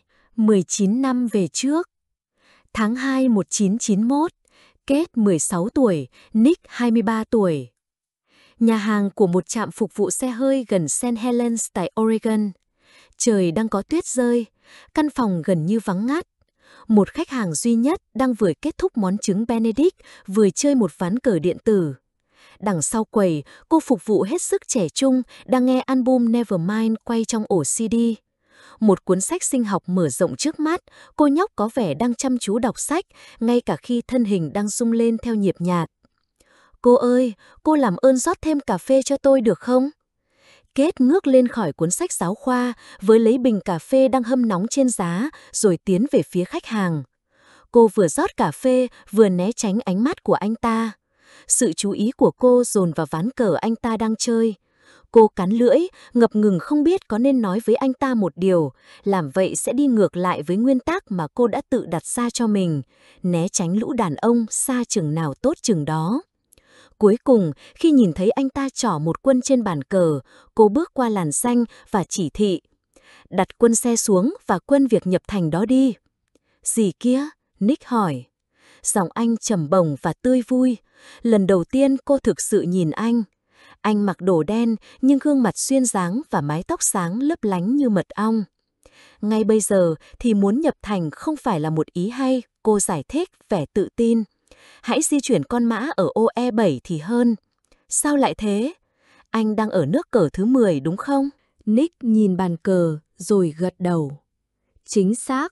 S2: 19 năm về trước. Tháng 2 1991, Kate 16 tuổi, Nick 23 tuổi. Nhà hàng của một trạm phục vụ xe hơi gần St. Helens tại Oregon. Trời đang có tuyết rơi, căn phòng gần như vắng ngắt. Một khách hàng duy nhất đang vừa kết thúc món trứng Benedict, vừa chơi một ván cờ điện tử. Đằng sau quầy, cô phục vụ hết sức trẻ trung đang nghe album Nevermind quay trong ổ CD. Một cuốn sách sinh học mở rộng trước mắt, cô nhóc có vẻ đang chăm chú đọc sách, ngay cả khi thân hình đang rung lên theo nhịp nhạc. Cô ơi, cô làm ơn rót thêm cà phê cho tôi được không? Kate ngước lên khỏi cuốn sách giáo khoa, với lấy bình cà phê đang hâm nóng trên giá, rồi tiến về phía khách hàng. Cô vừa rót cà phê, vừa né tránh ánh mắt của anh ta. Sự chú ý của cô dồn vào ván cờ anh ta đang chơi. Cô cắn lưỡi, ngập ngừng không biết có nên nói với anh ta một điều, làm vậy sẽ đi ngược lại với nguyên tắc mà cô đã tự đặt ra cho mình, né tránh lũ đàn ông xa chừng nào tốt chừng đó. Cuối cùng, khi nhìn thấy anh ta trỏ một quân trên bàn cờ, cô bước qua làn xanh và chỉ thị. Đặt quân xe xuống và quân việc nhập thành đó đi. Gì kia? Nick hỏi. Giọng anh trầm bổng và tươi vui. Lần đầu tiên cô thực sự nhìn anh. Anh mặc đồ đen nhưng gương mặt xuyên dáng và mái tóc sáng lấp lánh như mật ong. Ngay bây giờ thì muốn nhập thành không phải là một ý hay, cô giải thích vẻ tự tin. Hãy di chuyển con mã ở ô E7 thì hơn. Sao lại thế? Anh đang ở nước cờ thứ 10 đúng không? Nick nhìn bàn cờ rồi gật đầu. Chính xác.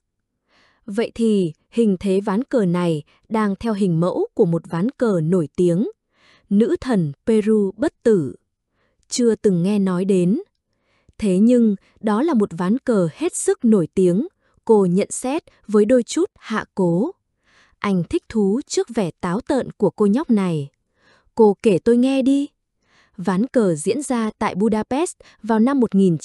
S2: Vậy thì hình thế ván cờ này đang theo hình mẫu của một ván cờ nổi tiếng. Nữ thần Peru bất tử. Chưa từng nghe nói đến. Thế nhưng đó là một ván cờ hết sức nổi tiếng, cô nhận xét với đôi chút hạ cố. Anh thích thú trước vẻ táo tợn của cô nhóc này. Cô kể tôi nghe đi. Ván cờ diễn ra tại Budapest vào năm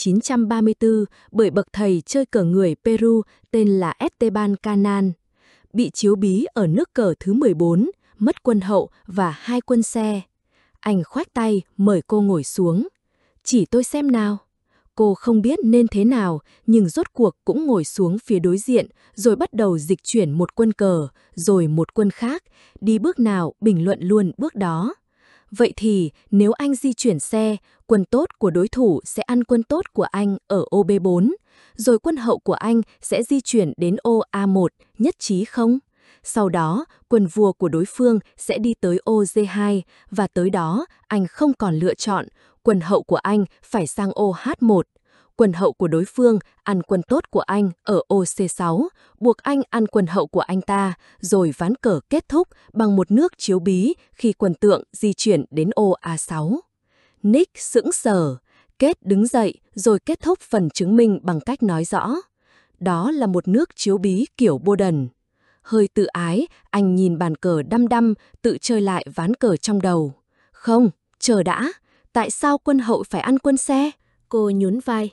S2: 1934 bởi bậc thầy chơi cờ người Peru tên là Esteban Canan. Bị chiếu bí ở nước cờ thứ 14, mất quân hậu và 2 quân xe. Anh khoác tay mời cô ngồi xuống. Chỉ tôi xem nào. Cô không biết nên thế nào, nhưng rốt cuộc cũng ngồi xuống phía đối diện, rồi bắt đầu dịch chuyển một quân cờ, rồi một quân khác, đi bước nào bình luận luôn bước đó. Vậy thì, nếu anh di chuyển xe, quân tốt của đối thủ sẽ ăn quân tốt của anh ở ô B4, rồi quân hậu của anh sẽ di chuyển đến ô A1, nhất trí không? Sau đó, quân vua của đối phương sẽ đi tới ô G2, và tới đó, anh không còn lựa chọn, quân hậu của anh phải sang ô H1. Quân hậu của đối phương ăn quân tốt của anh ở ô C6, buộc anh ăn quân hậu của anh ta, rồi ván cờ kết thúc bằng một nước chiếu bí khi quân tượng di chuyển đến ô A6. Nick sững sờ, Kết đứng dậy rồi kết thúc phần chứng minh bằng cách nói rõ. Đó là một nước chiếu bí kiểu Borden. Hơi tự ái, anh nhìn bàn cờ đăm đăm, tự chơi lại ván cờ trong đầu. Không, chờ đã, tại sao quân hậu phải ăn quân xe? Cô nhún vai.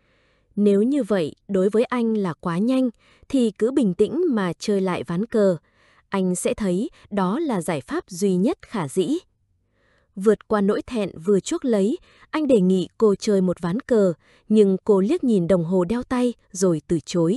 S2: Nếu như vậy, đối với anh là quá nhanh, thì cứ bình tĩnh mà chơi lại ván cờ. Anh sẽ thấy đó là giải pháp duy nhất khả dĩ. Vượt qua nỗi thẹn vừa chuốc lấy, anh đề nghị cô chơi một ván cờ, nhưng cô liếc nhìn đồng hồ đeo tay rồi từ chối.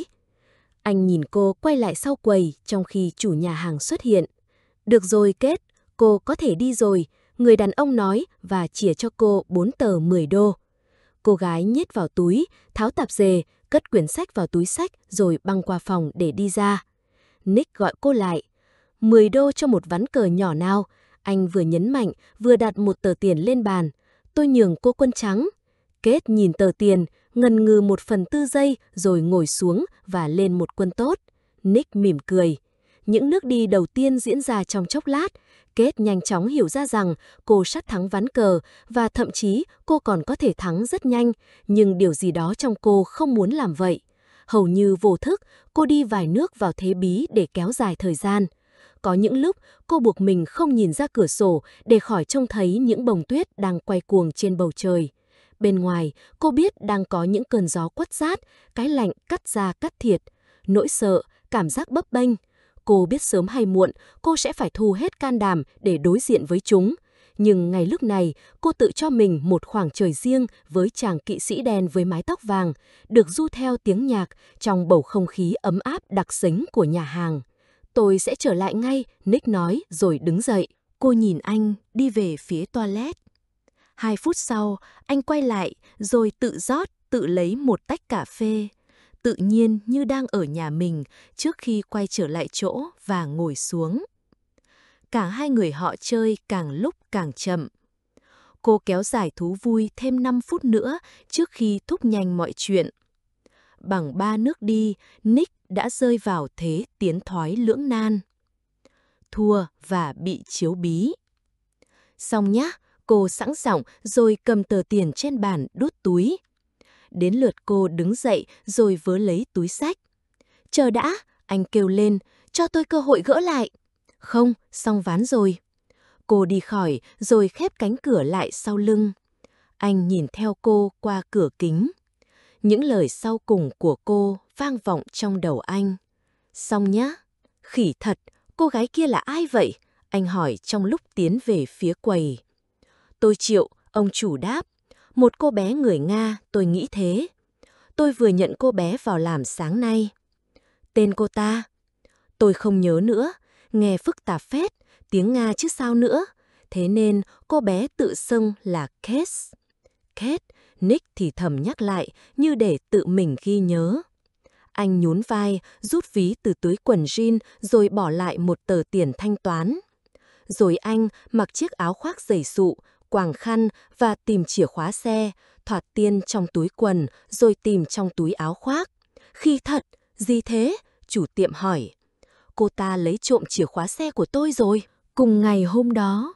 S2: Anh nhìn cô quay lại sau quầy trong khi chủ nhà hàng xuất hiện. Được rồi Kết, cô có thể đi rồi, người đàn ông nói và chìa cho cô 4 tờ 10 đô. Cô gái nhét vào túi, tháo tạp dề, cất quyển sách vào túi sách rồi băng qua phòng để đi ra. Nick gọi cô lại. 10 đô cho một ván cờ nhỏ nào? Anh vừa nhấn mạnh, vừa đặt một tờ tiền lên bàn. Tôi nhường cô quân trắng. Kết nhìn tờ tiền, ngần ngừ 1/4 giây rồi ngồi xuống và lên một quân tốt. Nick mỉm cười. Những nước đi đầu tiên diễn ra trong chốc lát. Kết nhanh chóng hiểu ra rằng cô sắp thắng ván cờ và thậm chí cô còn có thể thắng rất nhanh, nhưng điều gì đó trong cô không muốn làm vậy. Hầu như vô thức, cô đi vài nước vào thế bí để kéo dài thời gian. Có những lúc cô buộc mình không nhìn ra cửa sổ để khỏi trông thấy những bông tuyết đang quay cuồng trên bầu trời. Bên ngoài, cô biết đang có những cơn gió quắt rát, cái lạnh cắt da cắt thịt, nỗi sợ, cảm giác bấp bênh. Cô biết sớm hay muộn, cô sẽ phải thu hết can đảm để đối diện với chúng. Nhưng ngay lúc này, cô tự cho mình một khoảng trời riêng với chàng kỵ sĩ đen với mái tóc vàng, được du theo tiếng nhạc trong bầu không khí ấm áp đặc sánh của nhà hàng. Tôi sẽ trở lại ngay, Nick nói rồi đứng dậy. Cô nhìn anh đi về phía toilet. 2 phút sau, anh quay lại rồi tự lấy một tách cà phê. Tự nhiên như đang ở nhà mình trước khi quay trở lại chỗ và ngồi xuống. Cả hai người họ chơi càng lúc càng chậm. Cô kéo dài thú vui thêm 5 phút nữa trước khi thúc nhanh mọi chuyện. Bằng 3 nước đi, Nick đã rơi vào thế tiến thoái lưỡng nan. Thua và bị chiếu bí. Xong nhá, cô sẵn giọng rồi cầm tờ tiền trên bàn đút túi. Đến lượt cô đứng dậy rồi vớ lấy túi xách. Chờ đã, anh kêu lên, cho tôi cơ hội gỡ lại. Không, xong ván rồi. Cô đi khỏi rồi khép cánh cửa lại sau lưng. Anh nhìn theo cô qua cửa kính. Những lời sau cùng của cô vang vọng trong đầu anh. Xong nhá. Khỉ thật, cô gái kia là ai vậy? Anh hỏi trong lúc tiến về phía quầy. Tôi Triệu, ông chủ đáp. Một cô bé người Nga, tôi nghĩ thế. Tôi vừa nhận cô bé vào làm sáng nay. Tên cô ta? Tôi không nhớ nữa, nghe phức tạp phết, tiếng Nga chứ sao nữa. Thế nên cô bé tự xưng là Kate. Kate, Nick thì thầm nhắc lại như để tự mình ghi nhớ. Anh nhún vai, rút ví từ túi quần jean rồi bỏ lại một tờ tiền thanh toán. Rồi anh mặc chiếc áo khoác dày sụ, quàng khăn và tìm chìa khóa xe, thoạt tiên trong túi quần rồi tìm trong túi áo khoác. Khi thật, gì thế? Chủ tiệm hỏi. Cô ta lấy trộm chìa khóa xe của tôi rồi. Cùng ngày hôm đó,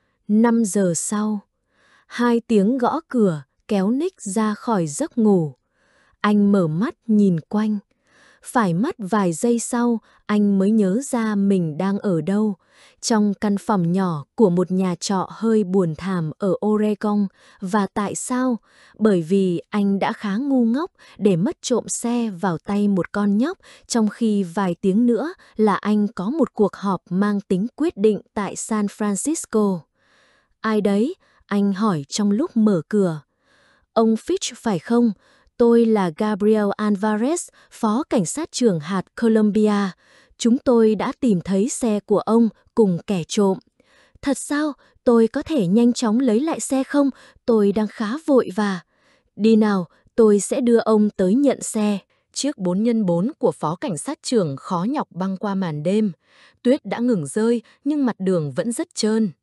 S2: 5 giờ sau, 2 tiếng gõ cửa kéo Nick ra khỏi giấc ngủ. Anh mở mắt nhìn quanh. Phải mất vài giây sau, anh mới nhớ ra mình đang ở đâu. Trong căn phòng nhỏ của một nhà trọ hơi buồn thảm ở Oregon. Và tại sao? Bởi vì anh đã khá ngu ngốc để mất trộm xe vào tay một con nhóc, trong khi vài tiếng nữa là anh có một cuộc họp mang tính quyết định tại San Francisco. Ai đấy? Anh hỏi trong lúc mở cửa. Ông Fitch phải không? Tôi là Gabriel Alvarez, phó cảnh sát trưởng hạt Columbia. Chúng tôi đã tìm thấy xe của ông cùng kẻ trộm. Thật sao? Tôi có thể nhanh chóng lấy lại xe không? Tôi đang khá vội và... Đi nào, tôi sẽ đưa ông tới nhận xe.
S1: Chiếc 4x4 của phó cảnh sát trưởng khó nhọc băng qua màn đêm. Tuyết đã ngừng rơi nhưng mặt đường vẫn rất trơn.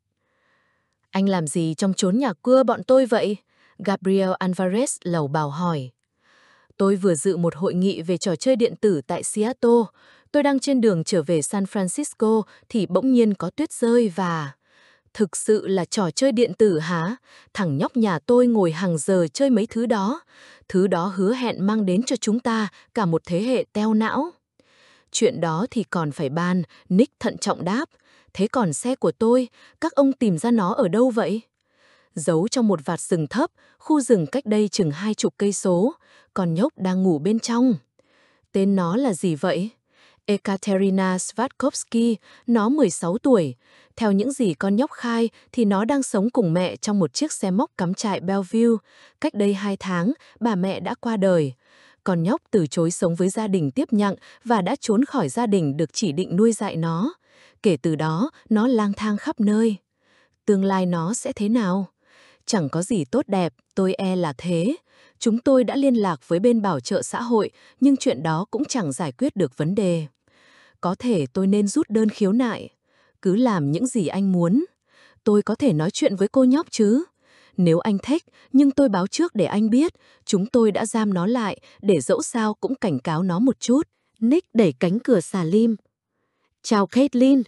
S1: Anh làm gì trong chốn nhà cưa bọn tôi vậy? Gabriel Alvarez lầu bầu hỏi. Tôi vừa dự một hội nghị về trò chơi điện tử tại Seattle. Tôi đang trên đường trở về San Francisco thì bỗng nhiên có tuyết rơi và... Thực sự là trò chơi điện tử hả? Thằng nhóc nhà tôi ngồi hàng giờ chơi mấy thứ đó. Thứ đó hứa hẹn mang đến cho chúng ta cả một thế hệ teo não. Chuyện đó thì còn phải bàn, Nick thận trọng đáp. Thế còn xe của tôi, các ông tìm ra nó ở đâu vậy? Giấu trong một vạt rừng thấp, khu rừng cách đây chừng 20 cây số. Con nhóc đang ngủ bên trong. Tên nó là gì vậy? Ekaterina Svatkovsky, nó 16 tuổi. Theo những gì con nhóc khai thì nó đang sống cùng mẹ trong một chiếc xe móc cắm trại Bellevue. Cách đây 2 tháng, bà mẹ đã qua đời. Con nhóc từ chối sống với gia đình tiếp nhận và đã trốn khỏi gia đình được chỉ định nuôi dạy nó. Kể từ đó, nó lang thang khắp nơi. Tương lai nó sẽ thế nào? Chẳng có gì tốt đẹp, tôi e là thế. Chúng tôi đã liên lạc với bên bảo trợ xã hội, nhưng chuyện đó cũng chẳng giải quyết được vấn đề. Có thể tôi nên rút đơn khiếu nại. Cứ làm những gì anh muốn. Tôi có thể nói chuyện với cô nhóc chứ? Nếu anh thích, nhưng tôi báo trước để anh biết, chúng tôi đã giam nó lại, để dẫu sao cũng cảnh cáo nó một chút.
S2: Nick đẩy cánh cửa xà lim. Chào Caitlin,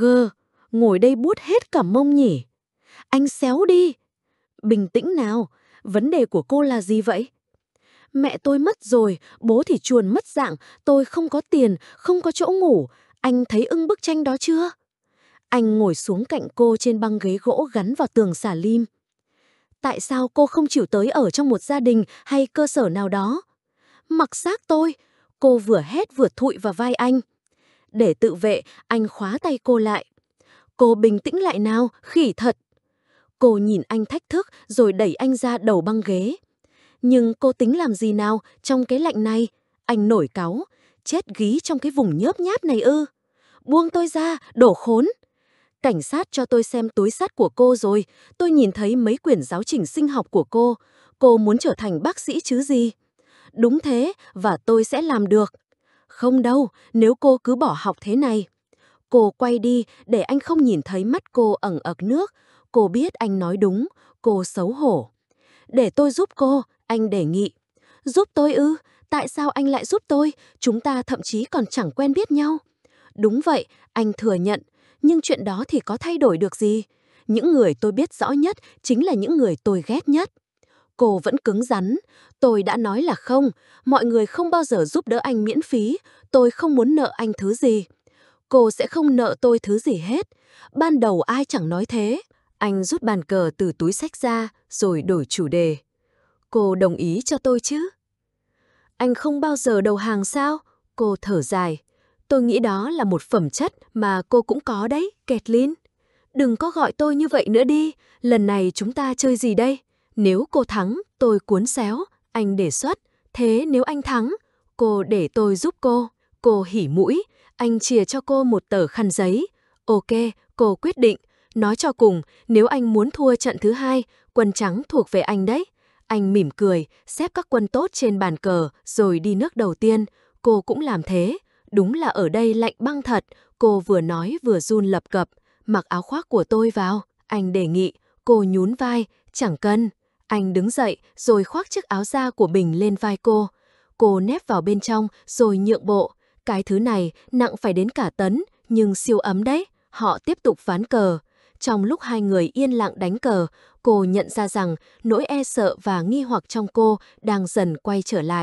S2: ngồi đây buốt hết cả mông nhỉ? Anh xéo đi. Bình tĩnh nào, vấn đề của cô là gì vậy? Mẹ tôi mất rồi, bố thì chuồn mất dạng, tôi không có tiền, không có chỗ ngủ. Anh thấy ưng bức tranh đó chưa? Anh ngồi xuống cạnh cô trên băng ghế gỗ gắn vào tường xà lim. Tại sao cô không chịu tới ở trong một gia đình hay cơ sở nào đó? Mặc xác tôi, cô vừa hét vừa thụi vào vai anh. Để tự vệ, anh khóa tay cô lại. Cô bình tĩnh lại nào, khỉ thật. Cô nhìn anh thách thức rồi đẩy anh ra đầu băng ghế. Nhưng cô tính làm gì nào trong cái lạnh này? Anh nổi cáu. Chết gí trong cái vùng nhớp nháp này ư? Buông tôi ra, đổ khốn. Cảnh sát cho tôi xem túi xách của cô rồi. Tôi nhìn thấy mấy quyển giáo trình sinh học của cô. Cô muốn trở thành bác sĩ chứ gì? Đúng thế, và tôi sẽ làm được. Không đâu, nếu cô cứ bỏ học thế này. Cô quay đi để anh không nhìn thấy mắt cô ẩn ực nước. Cô biết anh nói đúng, cô xấu hổ. Để tôi giúp cô, anh đề nghị. Giúp tôi ư? Tại sao anh lại giúp tôi? Chúng ta thậm chí còn chẳng quen biết nhau. Đúng vậy, anh thừa nhận. Nhưng chuyện đó thì có thay đổi được gì? Những người tôi biết rõ nhất chính là những người tôi ghét nhất. Cô vẫn cứng rắn. Tôi đã nói là không. Mọi người không bao giờ giúp đỡ anh miễn phí. Tôi không muốn nợ anh thứ gì. Cô sẽ không nợ tôi thứ gì hết. Ban đầu ai chẳng nói thế. Anh rút bàn cờ từ túi xách ra rồi đổi chủ đề. Cô đồng ý cho tôi chứ? Anh không bao giờ đầu hàng sao? Cô thở dài. Tôi nghĩ đó là một phẩm chất mà cô cũng có đấy, Caitlin. Đừng có gọi tôi như vậy nữa đi. Lần này chúng ta chơi gì đây? Nếu cô thắng, tôi cuốn xéo. Anh đề xuất. Thế nếu anh thắng, cô để tôi giúp cô. Cô hỉ mũi. Anh chìa cho cô một tờ khăn giấy. Ok, cô quyết định. Nói cho cùng, nếu anh muốn thua trận thứ 2, quân trắng thuộc về anh đấy. Anh mỉm cười, xếp các quân tốt trên bàn cờ rồi đi nước đầu tiên. Cô cũng làm thế. Đúng là ở đây lạnh băng thật. Cô vừa nói vừa run lập cập. Mặc áo khoác của tôi vào. Anh đề nghị. Cô nhún vai. Chẳng cần. Anh đứng dậy rồi khoác chiếc áo da của mình lên vai cô. Cô nép vào bên trong rồi nhượng bộ. Cái thứ này nặng phải đến cả tấn, nhưng siêu ấm đấy. Họ tiếp tục ván cờ. Trong lúc hai người yên lặng đánh cờ, cô nhận ra rằng nỗi e sợ và nghi hoặc trong cô đang dần quay trở lại.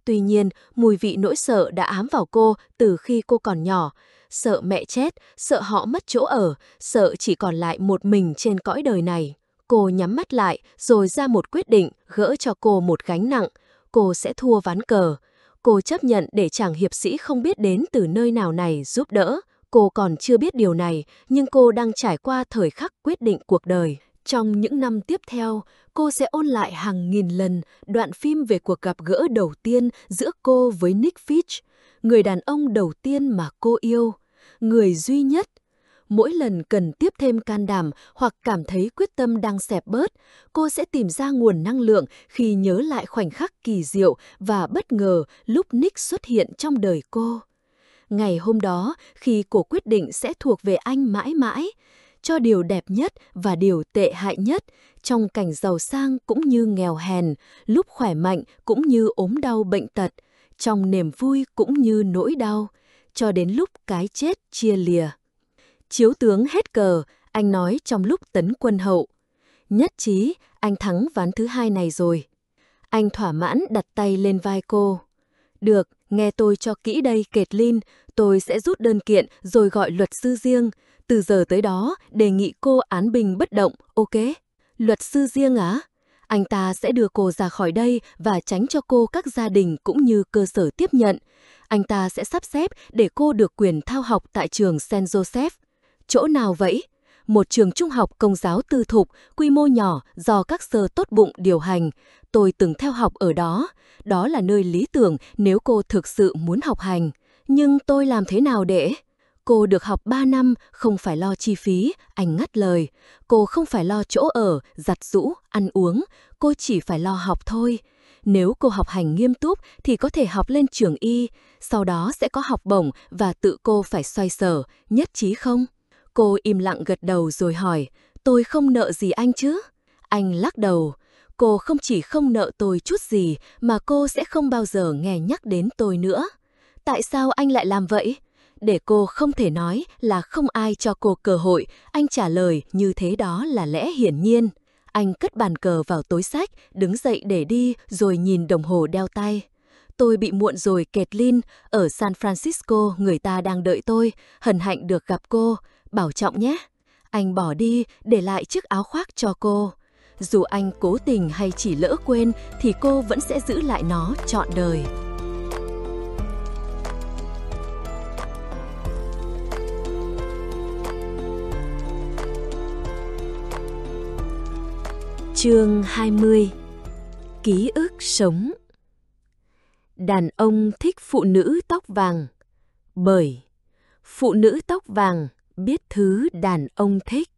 S3: Tuy nhiên, mùi vị nỗi sợ đã ám vào cô từ khi cô còn nhỏ. Sợ mẹ chết, sợ họ mất chỗ ở, sợ chỉ còn lại một mình trên cõi đời này. Cô nhắm mắt lại rồi ra một quyết định gỡ cho cô một gánh nặng. Cô sẽ thua ván cờ. Cô chấp nhận để chàng hiệp sĩ không biết đến từ nơi nào này giúp đỡ. Cô còn chưa biết điều này, nhưng cô đang trải qua thời khắc quyết định cuộc đời. Trong những năm tiếp theo, cô sẽ ôn lại hàng nghìn lần đoạn phim về cuộc gặp gỡ đầu tiên giữa cô với Nick Fitch, người đàn ông đầu tiên mà cô yêu, người duy nhất. Mỗi lần cần tiếp thêm can đảm hoặc cảm thấy quyết tâm đang xẹp bớt, cô sẽ tìm ra nguồn năng lượng khi nhớ lại khoảnh khắc kỳ diệu và bất ngờ lúc Nick xuất hiện trong đời cô. Ngày hôm đó, khi cô quyết định sẽ thuộc về anh mãi mãi, cho điều đẹp nhất và điều tệ hại nhất, trong cảnh giàu sang cũng như nghèo hèn, lúc khỏe mạnh cũng như ốm đau bệnh tật, trong niềm vui cũng như nỗi đau, cho đến lúc cái chết chia lìa. Chiếu tướng hết cờ, anh nói trong lúc tấn quân hậu. Nhất trí, anh thắng ván thứ hai này rồi. Anh thỏa mãn đặt tay lên vai cô. Được, nghe tôi cho kỹ đây Caitlin, tôi sẽ rút đơn kiện rồi gọi luật sư riêng. Từ giờ tới đó, đề nghị cô án binh bất động, ok? Luật sư riêng á? Anh ta sẽ đưa cô ra khỏi đây và tránh cho cô các gia đình cũng như cơ sở tiếp nhận. Anh ta sẽ sắp xếp để cô được quyền thao học tại trường Saint Joseph. Chỗ nào vậy? Một trường trung học công giáo tư thục, quy mô nhỏ do các sơ tốt bụng điều hành. Tôi từng theo học ở đó. Đó là nơi lý tưởng nếu cô thực sự muốn học hành. Nhưng tôi làm thế nào để... Cô được học 3 năm, không phải lo chi phí, anh ngắt lời. Cô không phải lo chỗ ở, giặt giũ, ăn uống, cô chỉ phải lo học thôi. Nếu cô học hành nghiêm túc thì có thể học lên trường y, sau đó sẽ có học bổng và tự cô phải xoay sở, nhất trí không? Cô im lặng gật đầu rồi hỏi, tôi không nợ gì anh chứ? Anh lắc đầu, cô không chỉ không nợ tôi chút gì mà cô sẽ không bao giờ nghe nhắc đến tôi nữa. Tại sao anh lại làm vậy? Để cô không thể nói là không ai cho cô cơ hội, anh trả lời như thế đó là lẽ hiển nhiên. Anh cất bàn cờ vào túi xách, đứng dậy để đi rồi nhìn đồng hồ đeo tay. Tôi bị muộn rồi Caitlin, ở San Francisco người ta đang đợi tôi, hân hạnh được gặp cô, bảo trọng nhé. Anh bỏ đi, để lại chiếc áo khoác cho cô. Dù anh cố tình hay chỉ lỡ quên thì cô vẫn sẽ giữ lại nó trọn đời. Chương 20. Ký ức sống. Đàn ông thích phụ nữ tóc vàng bởi phụ nữ tóc vàng biết thứ đàn ông thích.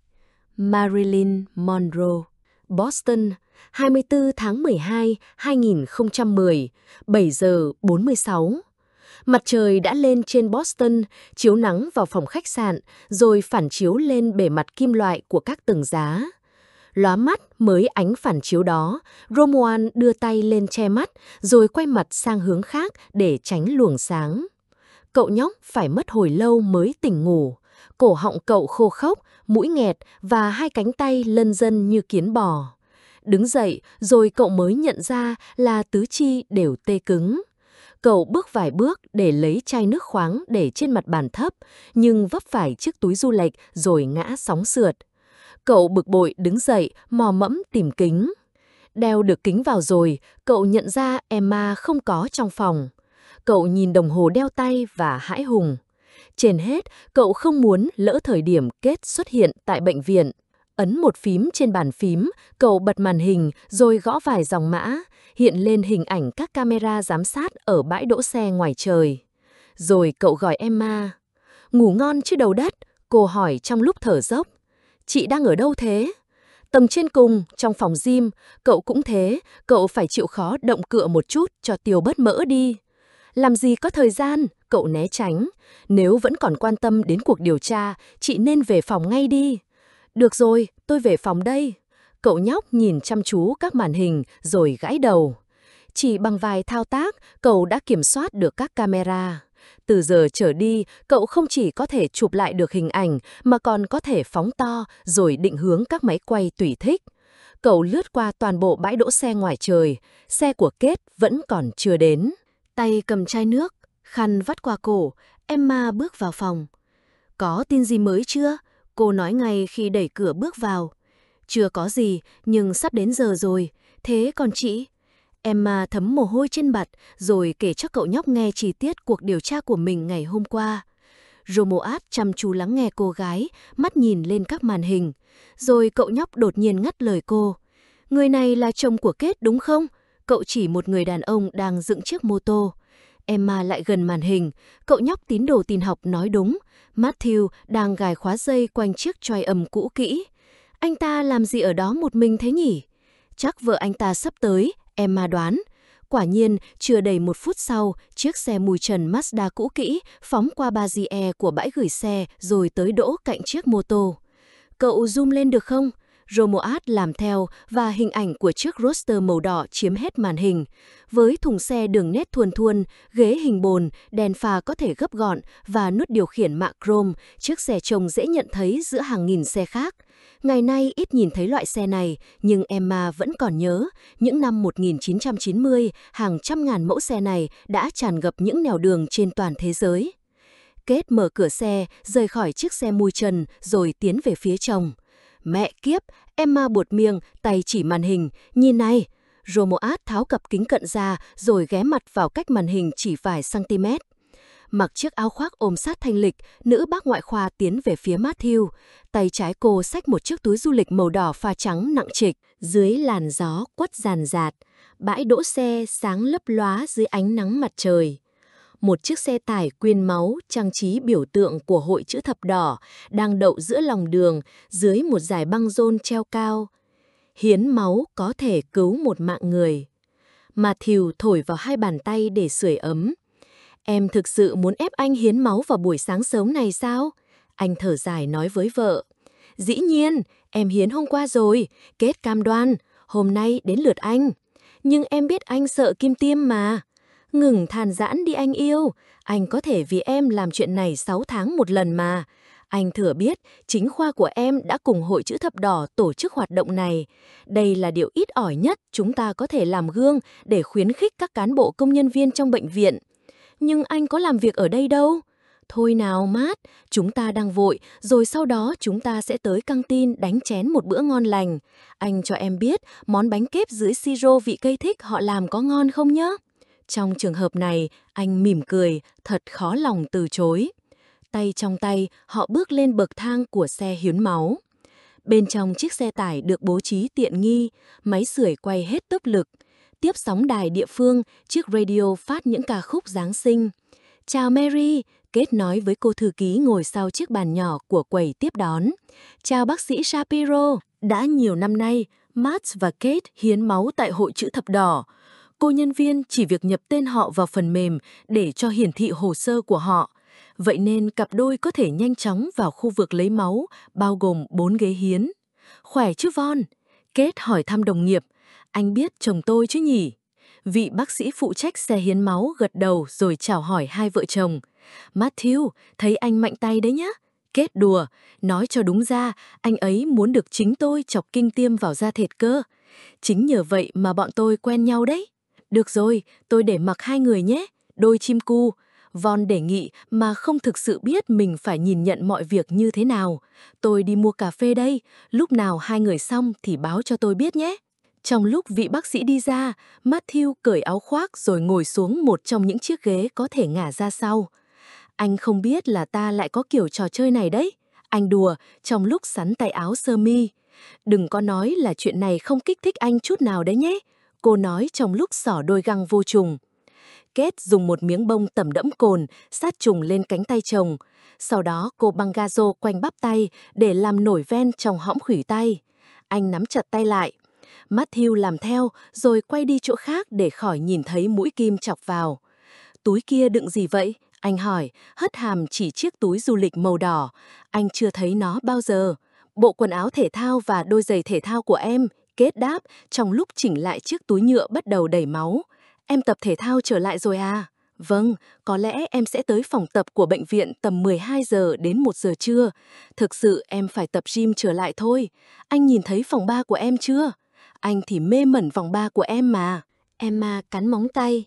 S3: Marilyn Monroe. Boston, 24 tháng 12, 2010, 7 giờ 46. Mặt trời đã lên trên Boston, chiếu nắng vào phòng khách sạn, rồi phản chiếu lên bề mặt kim loại của các tầng giá. Lóa mắt mới ánh phản chiếu đó, Romuald đưa tay lên che mắt, rồi quay mặt sang hướng khác để tránh luồng sáng. Cậu nhóc phải mất hồi lâu mới tỉnh ngủ. Cổ họng cậu khô khốc, mũi nghẹt và hai cánh tay lân dân như kiến bò. Đứng dậy rồi cậu mới nhận ra là tứ chi đều tê cứng. Cậu bước vài bước để lấy chai nước khoáng để trên mặt bàn thấp, nhưng vấp phải chiếc túi du lệch rồi ngã sóng sượt. Cậu bực bội đứng dậy, mò mẫm tìm kính. Đeo được kính vào rồi, cậu nhận ra Emma không có trong phòng. Cậu nhìn đồng hồ đeo tay và hãi hùng. Trên hết, cậu không muốn lỡ thời điểm Kate xuất hiện tại bệnh viện. Ấn một phím trên bàn phím, cậu bật màn hình rồi gõ vài dòng mã, hiện lên hình ảnh các camera giám sát ở bãi đỗ xe ngoài trời. Rồi cậu gọi Emma. Ngủ ngon chứ đầu đất, cô hỏi trong lúc thở dốc. Chị đang ở đâu thế? Tầng trên cùng, trong phòng gym, cậu cũng thế, cậu phải chịu khó động cựa một chút cho tiêu bớt mỡ đi. Làm gì có thời gian, cậu né tránh. Nếu vẫn còn quan tâm đến cuộc điều tra, chị nên về phòng ngay đi. Được rồi, tôi về phòng đây. Cậu nhóc nhìn chăm chú các màn hình rồi gãi đầu. Chỉ bằng vài thao tác, cậu đã kiểm soát được các camera. Từ giờ trở đi, cậu không chỉ có thể chụp lại được hình ảnh mà còn có thể phóng to rồi định hướng các máy quay tùy thích. Cậu lướt qua toàn bộ bãi đỗ xe ngoài trời, xe của Kate vẫn còn chưa đến. Tay cầm chai nước, khăn vắt qua cổ, Emma bước vào phòng. Có tin gì mới chưa? Cô nói ngay khi đẩy cửa bước vào. Chưa có gì, nhưng sắp đến giờ rồi. Thế còn chị? Emma thấm mồ hôi trên mặt, rồi kể cho cậu nhóc nghe chi tiết cuộc điều tra của mình ngày hôm qua. Romuald chăm chú lắng nghe cô gái, mắt nhìn lên các màn hình. Rồi cậu nhóc đột nhiên ngắt lời cô. Người này là chồng của Kate đúng không? Cậu chỉ một người đàn ông đang dựng chiếc mô tô. Emma lại gần màn hình, cậu nhóc tín đồ tin học nói đúng. Matthew đang gài khóa dây quanh chiếc choai âm cũ kỹ. Anh ta làm gì ở đó một mình thế nhỉ? Chắc vợ anh ta sắp tới, Emma đoán. Quả nhiên, chưa đầy 1 phút sau, chiếc xe mùi trần Mazda cũ kỹ phóng qua barrier của bãi gửi xe rồi tới đỗ cạnh chiếc mô tô. Cậu zoom lên được không? Romuald làm theo và hình ảnh của chiếc roadster màu đỏ chiếm hết màn hình. Với thùng xe đường nét thuần thuần, ghế hình bồn, đèn pha có thể gấp gọn và nút điều khiển mạ chrome, chiếc xe trông dễ nhận thấy giữa hàng nghìn xe khác. Ngày nay ít nhìn thấy loại xe này, nhưng Emma vẫn còn nhớ, những năm 1990, hàng trăm ngàn mẫu xe này đã tràn ngập những nẻo đường trên toàn thế giới. Kate mở cửa xe, rời khỏi chiếc xe mùi trần rồi tiến về phía chồng. Mẹ kiếp, Emma buột miệng, tay chỉ màn hình, nhìn này. Romuald tháo cặp kính cận ra rồi ghé mặt vào cách màn hình chỉ vài cm. Mặc chiếc áo khoác ôm sát thanh lịch, nữ bác ngoại khoa tiến về phía Matthew. Tay trái cô xách một chiếc túi du lịch màu đỏ pha trắng nặng trịch. Dưới làn gió quất ràn rạt, bãi đỗ xe sáng lấp lóa dưới ánh nắng mặt trời. Một chiếc xe tải quyên máu trang trí biểu tượng của Hội Chữ Thập Đỏ đang đậu giữa lòng đường dưới một dải băng rôn treo cao. Hiến máu có thể cứu một mạng người. Matthew thổi vào hai bàn tay để sưởi ấm. Em thực sự muốn ép anh hiến máu vào buổi sáng sớm này sao? Anh thở dài nói với vợ. Dĩ nhiên, em hiến hôm qua rồi, Kate cam đoan, hôm nay đến lượt anh. Nhưng em biết anh sợ kim tiêm mà. Ngừng than giãn đi anh yêu, anh có thể vì em làm chuyện này 6 tháng một lần mà. Anh thừa biết, chính khoa của em đã cùng Hội Chữ Thập Đỏ tổ chức hoạt động này. Đây là điều ít ỏi nhất chúng ta có thể làm gương để khuyến khích các cán bộ công nhân viên trong bệnh viện. Nhưng anh có làm việc ở đây đâu? Thôi nào Matt, chúng ta đang vội, rồi sau đó chúng ta sẽ tới căng tin đánh chén một bữa ngon lành. Anh cho em biết món bánh kếp dưới siro vị cây thích họ làm có ngon không nhé? Trong trường hợp này, anh mỉm cười, thật khó lòng từ chối. Tay trong tay, họ bước lên bậc thang của xe hiến máu. Bên trong chiếc xe tải được bố trí tiện nghi, máy sưởi quay hết tốc lực. Tiếp sóng đài địa phương, chiếc radio phát những ca khúc Giáng sinh. Chào Mary, Kate nói với cô thư ký ngồi sau chiếc bàn nhỏ của quầy tiếp đón. Chào bác sĩ Shapiro. Đã nhiều năm nay, Matt và Kate hiến máu tại Hội Chữ Thập Đỏ. Cô nhân viên chỉ việc nhập tên họ vào phần mềm để cho hiển thị hồ sơ của họ. Vậy nên cặp đôi có thể nhanh chóng vào khu vực lấy máu, bao gồm 4 ghế hiến. Khỏe chứ Von? Kate hỏi thăm đồng nghiệp. Anh biết chồng tôi chứ nhỉ? Vị bác sĩ phụ trách xe hiến máu gật đầu rồi chào hỏi hai vợ chồng. Matthew, thấy anh mạnh tay đấy nhá. Kate đùa, nói cho đúng ra, anh ấy muốn được chính tôi chọc kinh tiêm vào da thịt cơ. Chính nhờ vậy mà bọn tôi quen nhau đấy. Được rồi, tôi để mặc hai người nhé, đôi chim cu. Von đề nghị mà không thực sự biết mình phải nhìn nhận mọi việc như thế nào. Tôi đi mua cà phê đây, lúc nào hai người xong thì báo cho tôi biết nhé. Trong lúc vị bác sĩ đi ra, Matthew cởi áo khoác rồi ngồi xuống một trong những chiếc ghế có thể ngả ra sau. Anh không biết là ta lại có kiểu trò chơi này đấy. Anh đùa trong lúc xắn tay áo sơ mi. Đừng có nói là chuyện này không kích thích anh chút nào đấy nhé. Cô nói trong lúc xỏ đôi găng vô trùng. Kate dùng một miếng bông tẩm đẫm cồn sát trùng lên cánh tay chồng. Sau đó cô băng gazo quanh bắp tay để làm nổi ven trong hõm khuỷu tay. Anh nắm chặt tay lại. Matthew làm theo rồi quay đi chỗ khác để khỏi nhìn thấy mũi kim chọc vào. Túi kia đựng gì vậy? Anh hỏi, hất hàm chỉ chiếc túi du lịch màu đỏ. Anh chưa thấy nó bao giờ. Bộ quần áo thể thao và đôi giày thể thao của em, Kate đáp trong lúc chỉnh lại chiếc túi nhựa bắt đầu đầy máu. Em tập thể thao trở lại rồi à? Vâng, có lẽ em sẽ tới phòng tập của bệnh viện tầm 12 giờ đến 1 giờ trưa. Thực sự em phải tập gym trở lại thôi. Anh nhìn thấy phòng 3 của em chưa? anh thì mê mẩn vòng 3 của em mà.
S1: Emma cắn móng tay.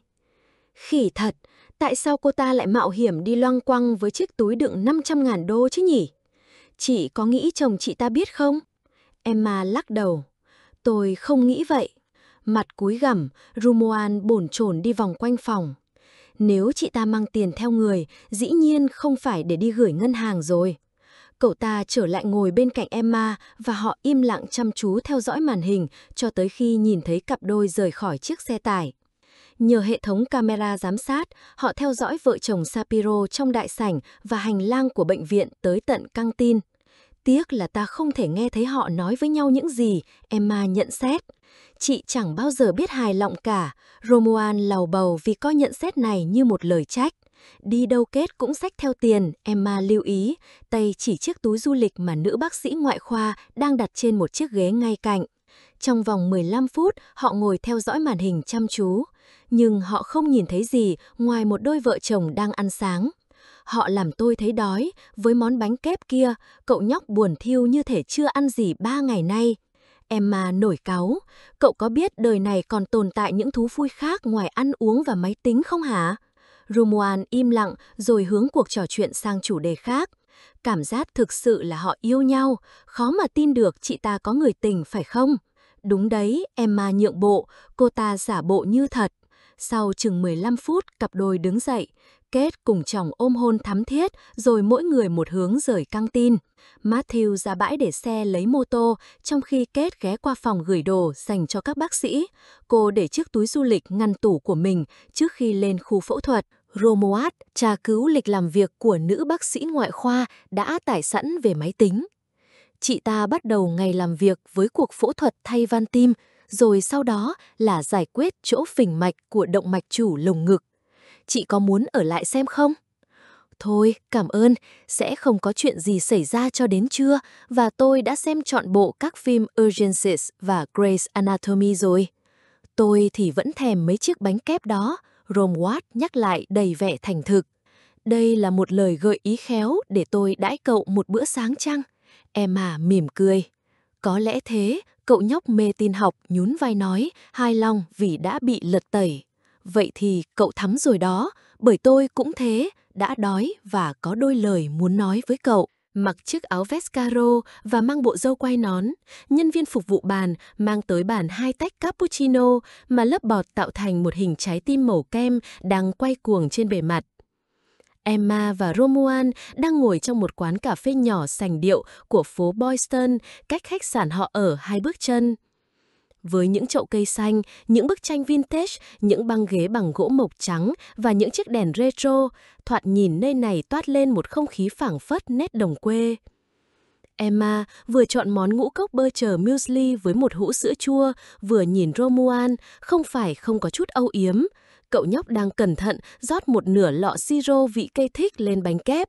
S1: Khỉ thật, tại sao cô ta lại mạo hiểm đi loăng quăng với chiếc túi đựng 500.000 đô chứ nhỉ? Chị có nghĩ chồng chị ta biết không? Emma lắc đầu. Tôi không nghĩ vậy. Mặt cúi gằm, Romuald bồn chồn đi vòng quanh phòng. Nếu chị ta mang tiền theo người, dĩ nhiên không phải để đi gửi ngân hàng rồi. Cậu ta trở lại ngồi bên cạnh Emma và họ im lặng chăm chú theo dõi màn hình cho tới khi nhìn thấy cặp đôi rời khỏi chiếc xe tải. Nhờ hệ thống camera giám sát, họ theo dõi vợ chồng Shapiro trong đại sảnh và hành lang của bệnh viện tới tận căng tin. Tiếc là ta không thể nghe thấy họ nói với nhau những gì, Emma nhận xét. Chị chẳng bao giờ biết hài lòng cả, Romuald lầu bầu vì coi nhận xét này như một lời trách. Đi đâu Kết cũng xách theo tiền, Emma lưu ý, tay chỉ chiếc túi du lịch mà nữ bác sĩ ngoại khoa đang đặt trên một chiếc ghế ngay cạnh. Trong vòng 15 phút, họ ngồi theo dõi màn hình chăm chú. Nhưng họ không nhìn thấy gì ngoài một đôi vợ chồng đang ăn sáng. Họ làm tôi thấy đói, với món bánh kép kia, cậu nhóc buồn thiu như thể chưa ăn gì 3 ngày nay. Emma nổi cáu, cậu có biết đời này còn tồn tại những thú vui khác ngoài ăn uống và máy tính không hả? Romuald im lặng rồi hướng cuộc trò chuyện sang chủ đề khác. Cảm giác thực sự là họ yêu nhau, khó mà tin được chị ta có người tình phải không? Đúng đấy, Emma nhượng bộ, cô ta giả bộ như thật. Sau chừng 15 phút, cặp đôi đứng dậy. Kate cùng chồng ôm hôn thắm thiết, rồi mỗi người một hướng rời căng tin. Matthew ra bãi để xe lấy mô tô, trong khi Kate ghé qua phòng gửi đồ dành cho các bác sĩ. Cô để chiếc túi du lịch ngăn tủ của mình trước khi lên khu phẫu thuật.
S2: Romuald tra cứu lịch làm việc của nữ bác sĩ ngoại khoa đã tải sẵn về máy tính. Chị ta bắt đầu ngày làm việc với cuộc phẫu thuật thay van tim, rồi sau đó là giải quyết chỗ phình mạch của động mạch chủ lồng ngực. Chị có muốn ở lại xem không? Thôi, cảm ơn, sẽ không có chuyện gì xảy ra cho đến trưa và tôi đã xem trọn bộ các phim Urgencies và Grey's Anatomy rồi. Tôi thì vẫn thèm mấy chiếc bánh kép đó, Romuald nhắc lại đầy vẻ thành thực. Đây là một lời gợi ý khéo để tôi đãi cậu một bữa sáng chăng? Emma mỉm cười. Có lẽ thế, cậu nhóc mê tin học nhún vai nói, hài lòng vì đã bị lật tẩy. Vậy thì cậu thắm rồi đó, bởi tôi cũng thế, đã đói và có đôi lời muốn nói với cậu. Mặc chiếc áo vest caro và mang bộ râu quai nón, nhân viên phục vụ bàn mang tới bàn 2 tách cappuccino mà lớp bọt tạo thành một hình trái tim màu kem đang quay cuồng trên bề mặt. Emma và Romuald đang ngồi trong một quán cà phê nhỏ sành điệu của phố Boylston, cách khách sạn họ ở 2 bước chân. Với những chậu cây xanh, những bức tranh vintage, những băng ghế bằng gỗ mộc trắng và những chiếc đèn retro, thoạt nhìn nơi này toát lên một không khí phảng phất nét đồng quê. Emma vừa chọn món ngũ cốc bơ chờ muesli với một hũ sữa chua, vừa nhìn Romuald, không phải không có chút âu yếm. Cậu nhóc đang cẩn thận rót một nửa lọ siro vị cây thích lên bánh kép.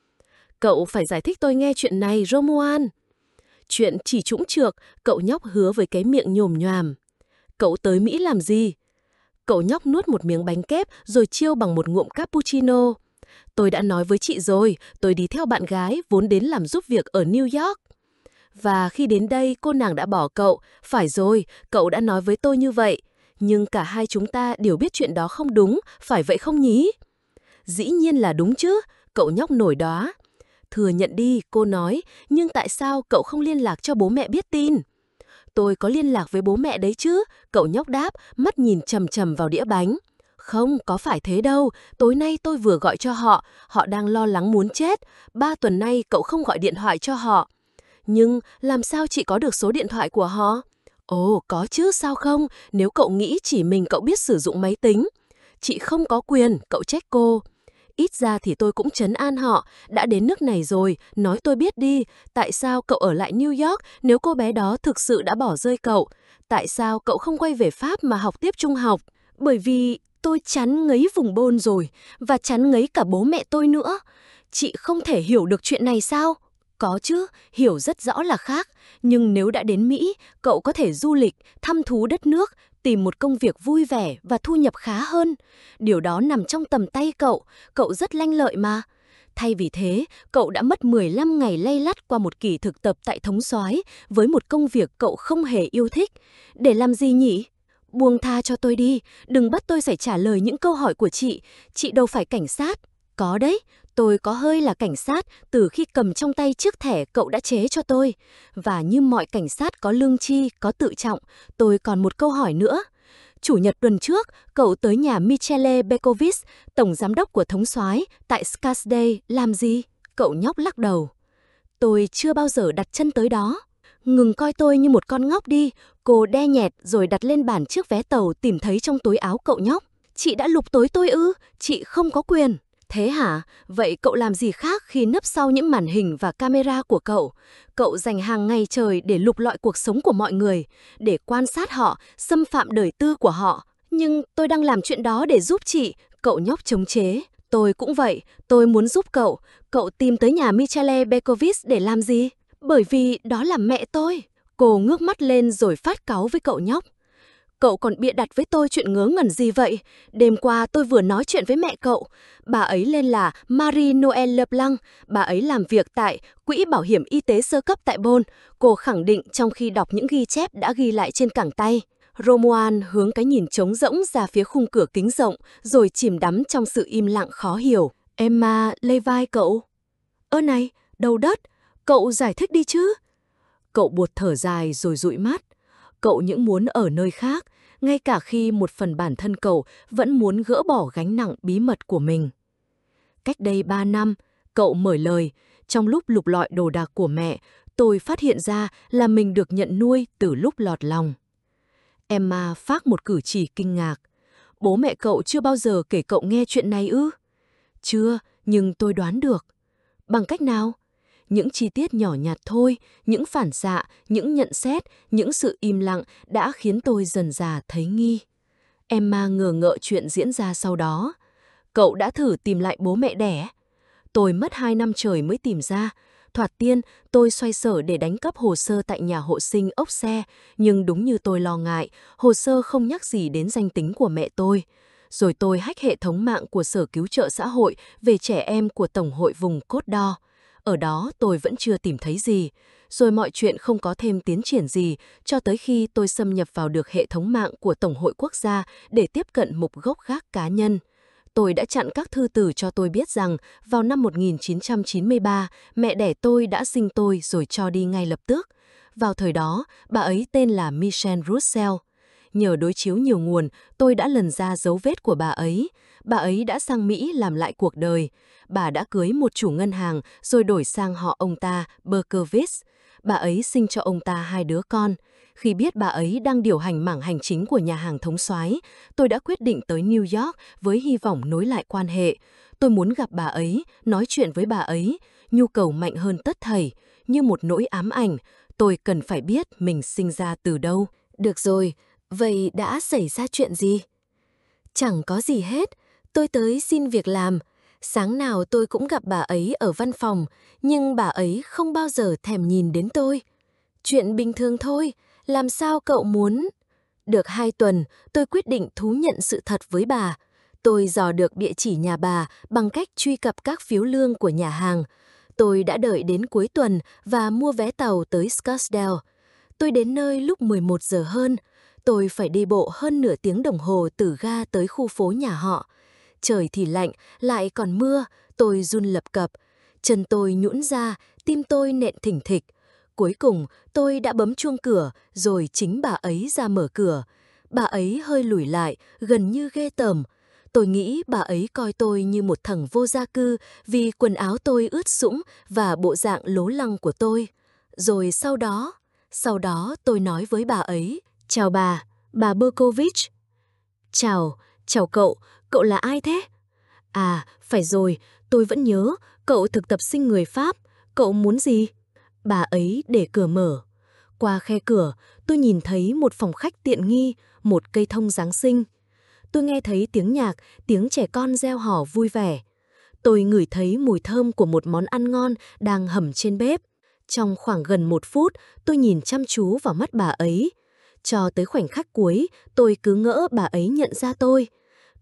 S2: Cậu phải giải thích tôi nghe chuyện này, Romuald. Chuyện chỉ trũng trược, cậu nhóc hứa với cái miệng nhồm nhoàm. Cậu tới Mỹ làm gì? Cậu nhóc nuốt một miếng bánh kép rồi chiêu bằng một ngụm cappuccino. Tôi đã nói với chị rồi, tôi đi theo bạn gái vốn đến làm giúp việc ở New York. Và khi đến đây cô nàng đã bỏ cậu. Phải rồi, cậu đã nói với tôi như vậy. Nhưng cả hai chúng ta đều biết chuyện đó không đúng, phải vậy không nhỉ? Dĩ nhiên là đúng chứ, cậu nhóc nổi đóa. Thừa nhận đi, cô nói, nhưng tại sao cậu không liên lạc cho bố mẹ biết tin? Tôi có liên lạc với bố mẹ đấy chứ, cậu nhóc đáp, mắt nhìn chằm chằm vào đĩa bánh. Không, có phải thế đâu, tối nay tôi vừa gọi cho họ, họ đang lo lắng muốn chết. 3 tuần nay cậu không gọi điện thoại cho họ. Nhưng làm sao chị có được số điện thoại của họ? Ồ, có chứ, sao không, nếu cậu nghĩ chỉ mình cậu biết sử dụng máy tính. Chị không có quyền, cậu trách cô. Ít ra thì tôi cũng trấn an họ, đã đến nước này rồi, nói tôi biết đi, tại sao cậu ở lại New York nếu cô bé đó thực sự đã bỏ rơi cậu? Tại sao cậu không quay về Pháp mà học tiếp trung học? Bởi vì tôi chán ngấy vùng Bôn rồi, và chán ngấy cả bố mẹ tôi nữa. Chị không thể hiểu được chuyện này sao? Có chứ, hiểu rất rõ là khác, nhưng nếu đã đến Mỹ, cậu có thể du lịch, thăm thú đất nước, tìm một công việc vui vẻ và thu nhập khá hơn. Điều đó nằm trong tầm tay cậu rất lanh lợi mà.
S3: Thay vì thế, cậu đã mất 15 ngày lay lắt qua một kỳ thực tập tại Thống soái với một công việc cậu không hề yêu thích. Để làm gì nhỉ? Buông tha cho tôi đi, đừng bắt tôi phải trả lời những câu hỏi của chị đâu phải cảnh sát. Có đấy, tôi có hơi là cảnh sát từ khi cầm trong tay chiếc thẻ cậu đã chế cho tôi. Và như mọi cảnh sát có lương tri, có tự trọng, tôi còn một câu hỏi nữa. Chủ nhật tuần trước, cậu tới nhà Michele Bekovic, tổng giám đốc của Thống soái tại Scarsdale, làm gì? Cậu nhóc lắc đầu. Tôi chưa bao giờ đặt chân tới đó. Ngừng coi tôi như một con ngốc đi, cô đe nhẹt rồi đặt lên bàn chiếc vé tàu tìm thấy trong túi áo cậu nhóc. Chị đã lục tối tôi ư? Chị không có quyền. Thế hả? Vậy cậu làm gì khác khi nấp sau những màn hình và camera của cậu? Cậu dành hàng ngày trời để lục lọi cuộc sống của mọi người, để quan sát họ, xâm phạm đời tư của họ. Nhưng tôi đang làm chuyện đó để giúp chị, cậu nhóc chống chế. Tôi cũng vậy, tôi muốn giúp cậu. Cậu tìm tới nhà Michele Bekovic để làm gì? Bởi vì đó là mẹ tôi. Cô ngước mắt lên rồi phát cáu với cậu nhóc. Cậu còn bịa đặt với tôi chuyện ngớ ngẩn gì vậy? Đêm qua tôi vừa nói chuyện với mẹ cậu. Bà ấy tên là Marie Noël Leblanc. Bà ấy làm việc tại Quỹ Bảo hiểm Y tế sơ cấp tại Bonn. Cô khẳng định trong khi đọc những ghi chép đã ghi lại trên cẳng tay. Romuald hướng cái nhìn trống rỗng ra phía khung cửa kính rộng, rồi chìm đắm trong sự im lặng khó hiểu. Emma lay vai cậu. Ơ này, đầu đất, cậu giải thích đi chứ. Cậu buột thở dài rồi dụi mắt. Cậu những muốn ở nơi khác, ngay cả khi một phần bản thân cậu vẫn muốn gỡ bỏ gánh nặng bí mật của mình. Cách đây 3 năm, cậu mở lời, trong lúc lục lọi đồ đạc của mẹ, tôi phát hiện ra là mình được nhận nuôi từ lúc lọt lòng. Emma phác một cử chỉ kinh ngạc. Bố mẹ cậu chưa bao giờ kể cậu nghe chuyện này ư? Chưa, nhưng tôi đoán được. Bằng cách nào? Những chi tiết nhỏ nhặt thôi, những phản xạ, những nhận xét, những sự im lặng đã khiến tôi dần dà thấy nghi. Emma ngờ ngợ chuyện diễn ra sau đó. Cậu đã thử tìm lại bố mẹ đẻ? Tôi mất 2 năm trời mới tìm ra. Thoạt tiên, tôi xoay sở để đánh cắp hồ sơ tại nhà hộ sinh ốc xe, nhưng đúng như tôi lo ngại, hồ sơ không nhắc gì đến danh tính của mẹ tôi. Rồi tôi hack hệ thống mạng của Sở Cứu trợ Xã hội về trẻ em của Tổng hội vùng Côte d'Or. Ở đó tôi vẫn chưa tìm thấy gì. Rồi mọi chuyện không có thêm tiến triển gì cho tới khi tôi xâm nhập vào được hệ thống mạng của Tổng hội Quốc gia để tiếp cận mục gốc gác cá nhân. Tôi đã chặn các thư từ cho tôi biết rằng vào năm 1993, mẹ đẻ tôi đã sinh tôi rồi cho đi ngay lập tức. Vào thời đó, bà ấy tên là Michelle Roussel. Nhờ đối chiếu nhiều nguồn, tôi đã lần ra dấu vết của bà ấy. Bà ấy đã sang Mỹ làm lại cuộc đời. Bà đã cưới một chủ ngân hàng rồi đổi sang họ ông ta, Berkowitz. Bà ấy sinh cho ông ta 2 đứa con. Khi biết bà ấy đang điều hành mảng hành chính của nhà hàng Thống soái, tôi đã quyết định tới New York với hy vọng nối lại quan hệ. Tôi muốn gặp bà ấy, nói chuyện với bà ấy. Nhu cầu mạnh hơn tất thảy, như một nỗi ám ảnh. Tôi cần phải biết mình sinh ra từ đâu.
S2: Được rồi, vậy đã xảy ra chuyện gì? Chẳng có gì hết, tôi tới xin việc làm. Sáng nào tôi cũng gặp bà ấy ở văn phòng, nhưng bà ấy không bao giờ thèm nhìn đến tôi. Chuyện bình thường thôi, làm sao cậu muốn? Được 2 tuần, tôi quyết định thú nhận sự thật với bà. Tôi dò được địa chỉ nhà bà bằng cách truy cập các phiếu lương của nhà hàng. Tôi đã đợi đến cuối tuần và mua vé tàu tới Scarsdale. Tôi đến nơi lúc 11 giờ hơn. Tôi phải đi bộ hơn nửa tiếng đồng hồ từ ga tới khu phố nhà họ. Trời thì lạnh, lại còn mưa, tôi run lập cập. Chân tôi nhũn ra, tim tôi nện thình thịch. Cuối cùng, tôi đã bấm chuông cửa, rồi chính bà ấy ra mở cửa. Bà ấy hơi lùi lại, gần như ghê tởm. Tôi nghĩ bà ấy coi tôi như một thằng vô gia cư vì quần áo tôi ướt sũng và bộ dạng lố lăng của tôi. Rồi sau đó tôi nói với bà ấy, chào bà Berkowitz. Chào cậu là ai thế? À, phải rồi, tôi vẫn nhớ, cậu thực tập sinh người Pháp, cậu muốn gì? Bà ấy để cửa mở. Qua khe cửa, tôi nhìn thấy một phòng khách tiện nghi, một cây thông Giáng sinh. Tôi nghe thấy tiếng nhạc, tiếng trẻ con reo hò vui vẻ. Tôi ngửi thấy mùi thơm của một món ăn ngon đang hầm trên bếp. Trong khoảng gần 1 phút, tôi nhìn chăm chú vào mắt bà ấy. Cho tới khoảnh khắc cuối, tôi cứ ngỡ bà ấy nhận ra tôi.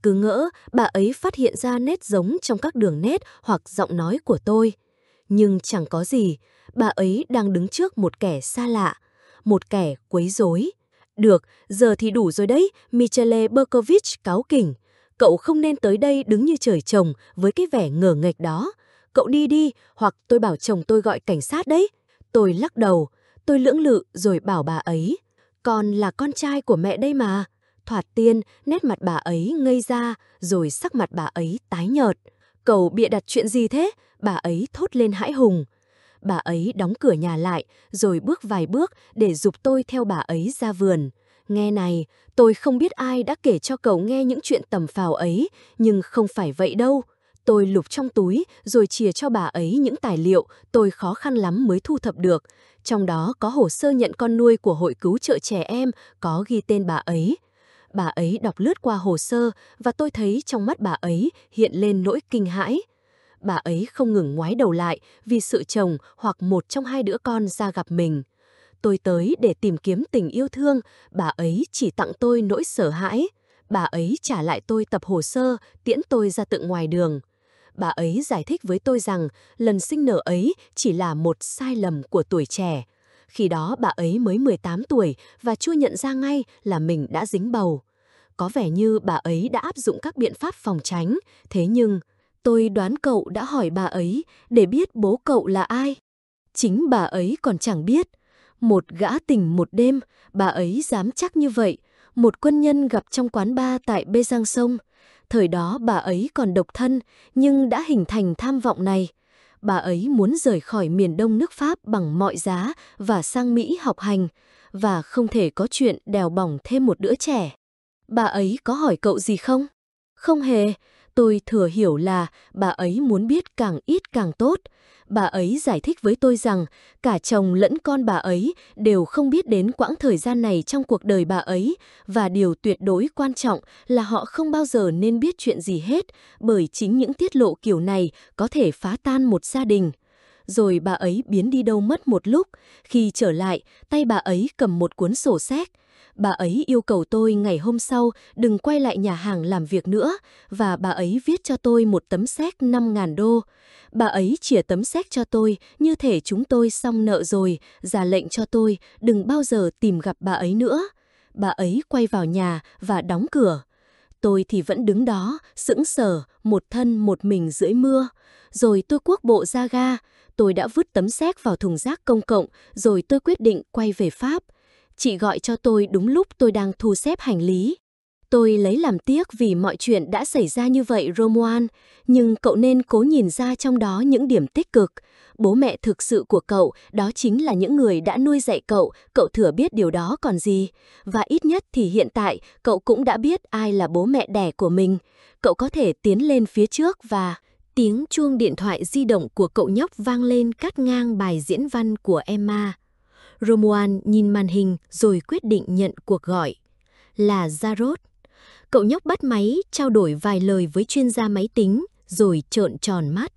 S2: cứ ngỡ bà ấy phát hiện ra nét giống trong các đường nét hoặc giọng nói của tôi. Nhưng chẳng có gì, bà ấy đang đứng trước một kẻ xa lạ, một kẻ quấy rối. Được, giờ thì đủ rồi đấy, Michele Berkovich cáu kỉnh. Cậu không nên tới đây đứng như trời trồng với cái vẻ ngờ nghệch đó. Cậu đi đi, hoặc tôi bảo chồng tôi gọi cảnh sát đấy. Tôi lắc đầu, tôi lưỡng lự rồi bảo bà ấy. Con là con trai của mẹ đây mà. Thoạt tiên, nét mặt bà ấy ngây ra, rồi sắc mặt bà ấy tái nhợt. Cậu bịa đặt chuyện gì thế? Bà ấy thốt lên hãi hùng. Bà ấy đóng cửa nhà lại, rồi bước vài bước để giục tôi theo bà ấy ra vườn. Nghe này, tôi không biết ai đã kể cho cậu nghe những chuyện tầm phào ấy, nhưng không phải vậy đâu. Tôi lục trong túi rồi chìa cho bà ấy những tài liệu tôi khó khăn lắm mới thu thập được. Trong đó có hồ sơ nhận con nuôi của Hội Cứu trợ Trẻ Em, có ghi tên bà ấy. Bà ấy đọc lướt qua hồ sơ và tôi thấy trong mắt bà ấy hiện lên nỗi kinh hãi. Bà ấy không ngừng ngoái đầu lại vì sợ chồng hoặc một trong hai đứa con ra gặp mình. Tôi tới để tìm kiếm tình yêu thương, bà ấy chỉ tặng tôi nỗi sợ hãi. Bà ấy trả lại tôi tập hồ sơ, tiễn tôi ra tận ngoài đường. Bà ấy giải thích với tôi rằng lần sinh nở ấy chỉ là một sai lầm của tuổi trẻ. Khi đó bà ấy mới 18 tuổi và chưa nhận ra ngay là mình đã dính bầu. Có vẻ như bà ấy đã áp dụng các biện pháp phòng tránh, thế nhưng tôi đoán cậu đã hỏi bà ấy để biết bố cậu là ai. Chính bà ấy còn chẳng biết. Một gã tình một đêm, bà ấy dám chắc như vậy. Một quân nhân gặp trong quán bar tại Bê Giang Sông. Thời đó bà ấy còn độc thân, nhưng đã hình thành tham vọng này. Bà ấy muốn rời khỏi miền đông nước Pháp bằng mọi giá và sang Mỹ học hành, và không thể có chuyện đèo bỏng thêm một đứa trẻ. Bà ấy có hỏi cậu gì không? Không hề. Tôi thừa hiểu là bà ấy muốn biết càng ít càng tốt. Bà ấy giải thích với tôi rằng cả chồng lẫn con bà ấy đều không biết đến quãng thời gian này trong cuộc đời bà ấy, và điều tuyệt đối quan trọng là họ không bao giờ nên biết chuyện gì hết, bởi chính những tiết lộ kiểu này có thể phá tan một gia đình. Rồi bà ấy biến đi đâu mất một lúc. Khi trở lại, tay bà ấy cầm một cuốn sổ séc. Bà ấy yêu cầu tôi ngày hôm sau đừng quay lại nhà hàng làm việc nữa, và bà ấy viết cho tôi một tấm séc 5.000 đô. Bà ấy chìa tấm séc cho tôi như thể chúng tôi xong nợ rồi, ra lệnh cho tôi đừng bao giờ tìm gặp bà ấy nữa. Bà ấy quay vào nhà và đóng cửa. Tôi thì vẫn đứng đó, sững sờ, một thân một mình dưới mưa. Rồi tôi cuốc bộ ra ga. Tôi đã vứt tấm séc vào thùng rác công cộng, rồi tôi quyết định quay về Pháp. Chị gọi cho tôi đúng lúc tôi đang thu xếp hành lý. Tôi lấy làm tiếc vì mọi chuyện đã xảy ra như vậy, Romuald, nhưng cậu nên cố nhìn ra trong đó những điểm tích cực. Bố mẹ thực sự của cậu đó chính là những người đã nuôi dạy cậu thừa biết điều đó còn gì. Và ít nhất thì hiện tại cậu cũng đã biết ai là bố mẹ đẻ của mình. Cậu có thể tiến lên phía trước và... Tiếng chuông điện thoại di động của cậu nhóc vang lên cắt ngang bài diễn văn của Emma. Romuald nhìn màn hình rồi quyết định nhận cuộc gọi. Là Jarrod. Cậu nhóc bắt máy, trao đổi vài lời với chuyên gia máy tính, rồi trợn tròn mắt.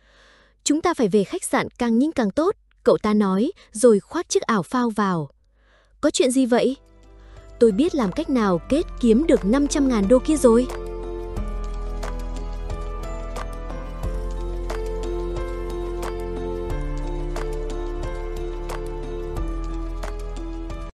S2: Chúng ta phải về khách sạn càng nhanh càng tốt, cậu ta nói, rồi khoác chiếc áo phao vào. Có chuyện gì vậy? Tôi biết làm cách nào kết kiếm được 500.000 đô kia rồi.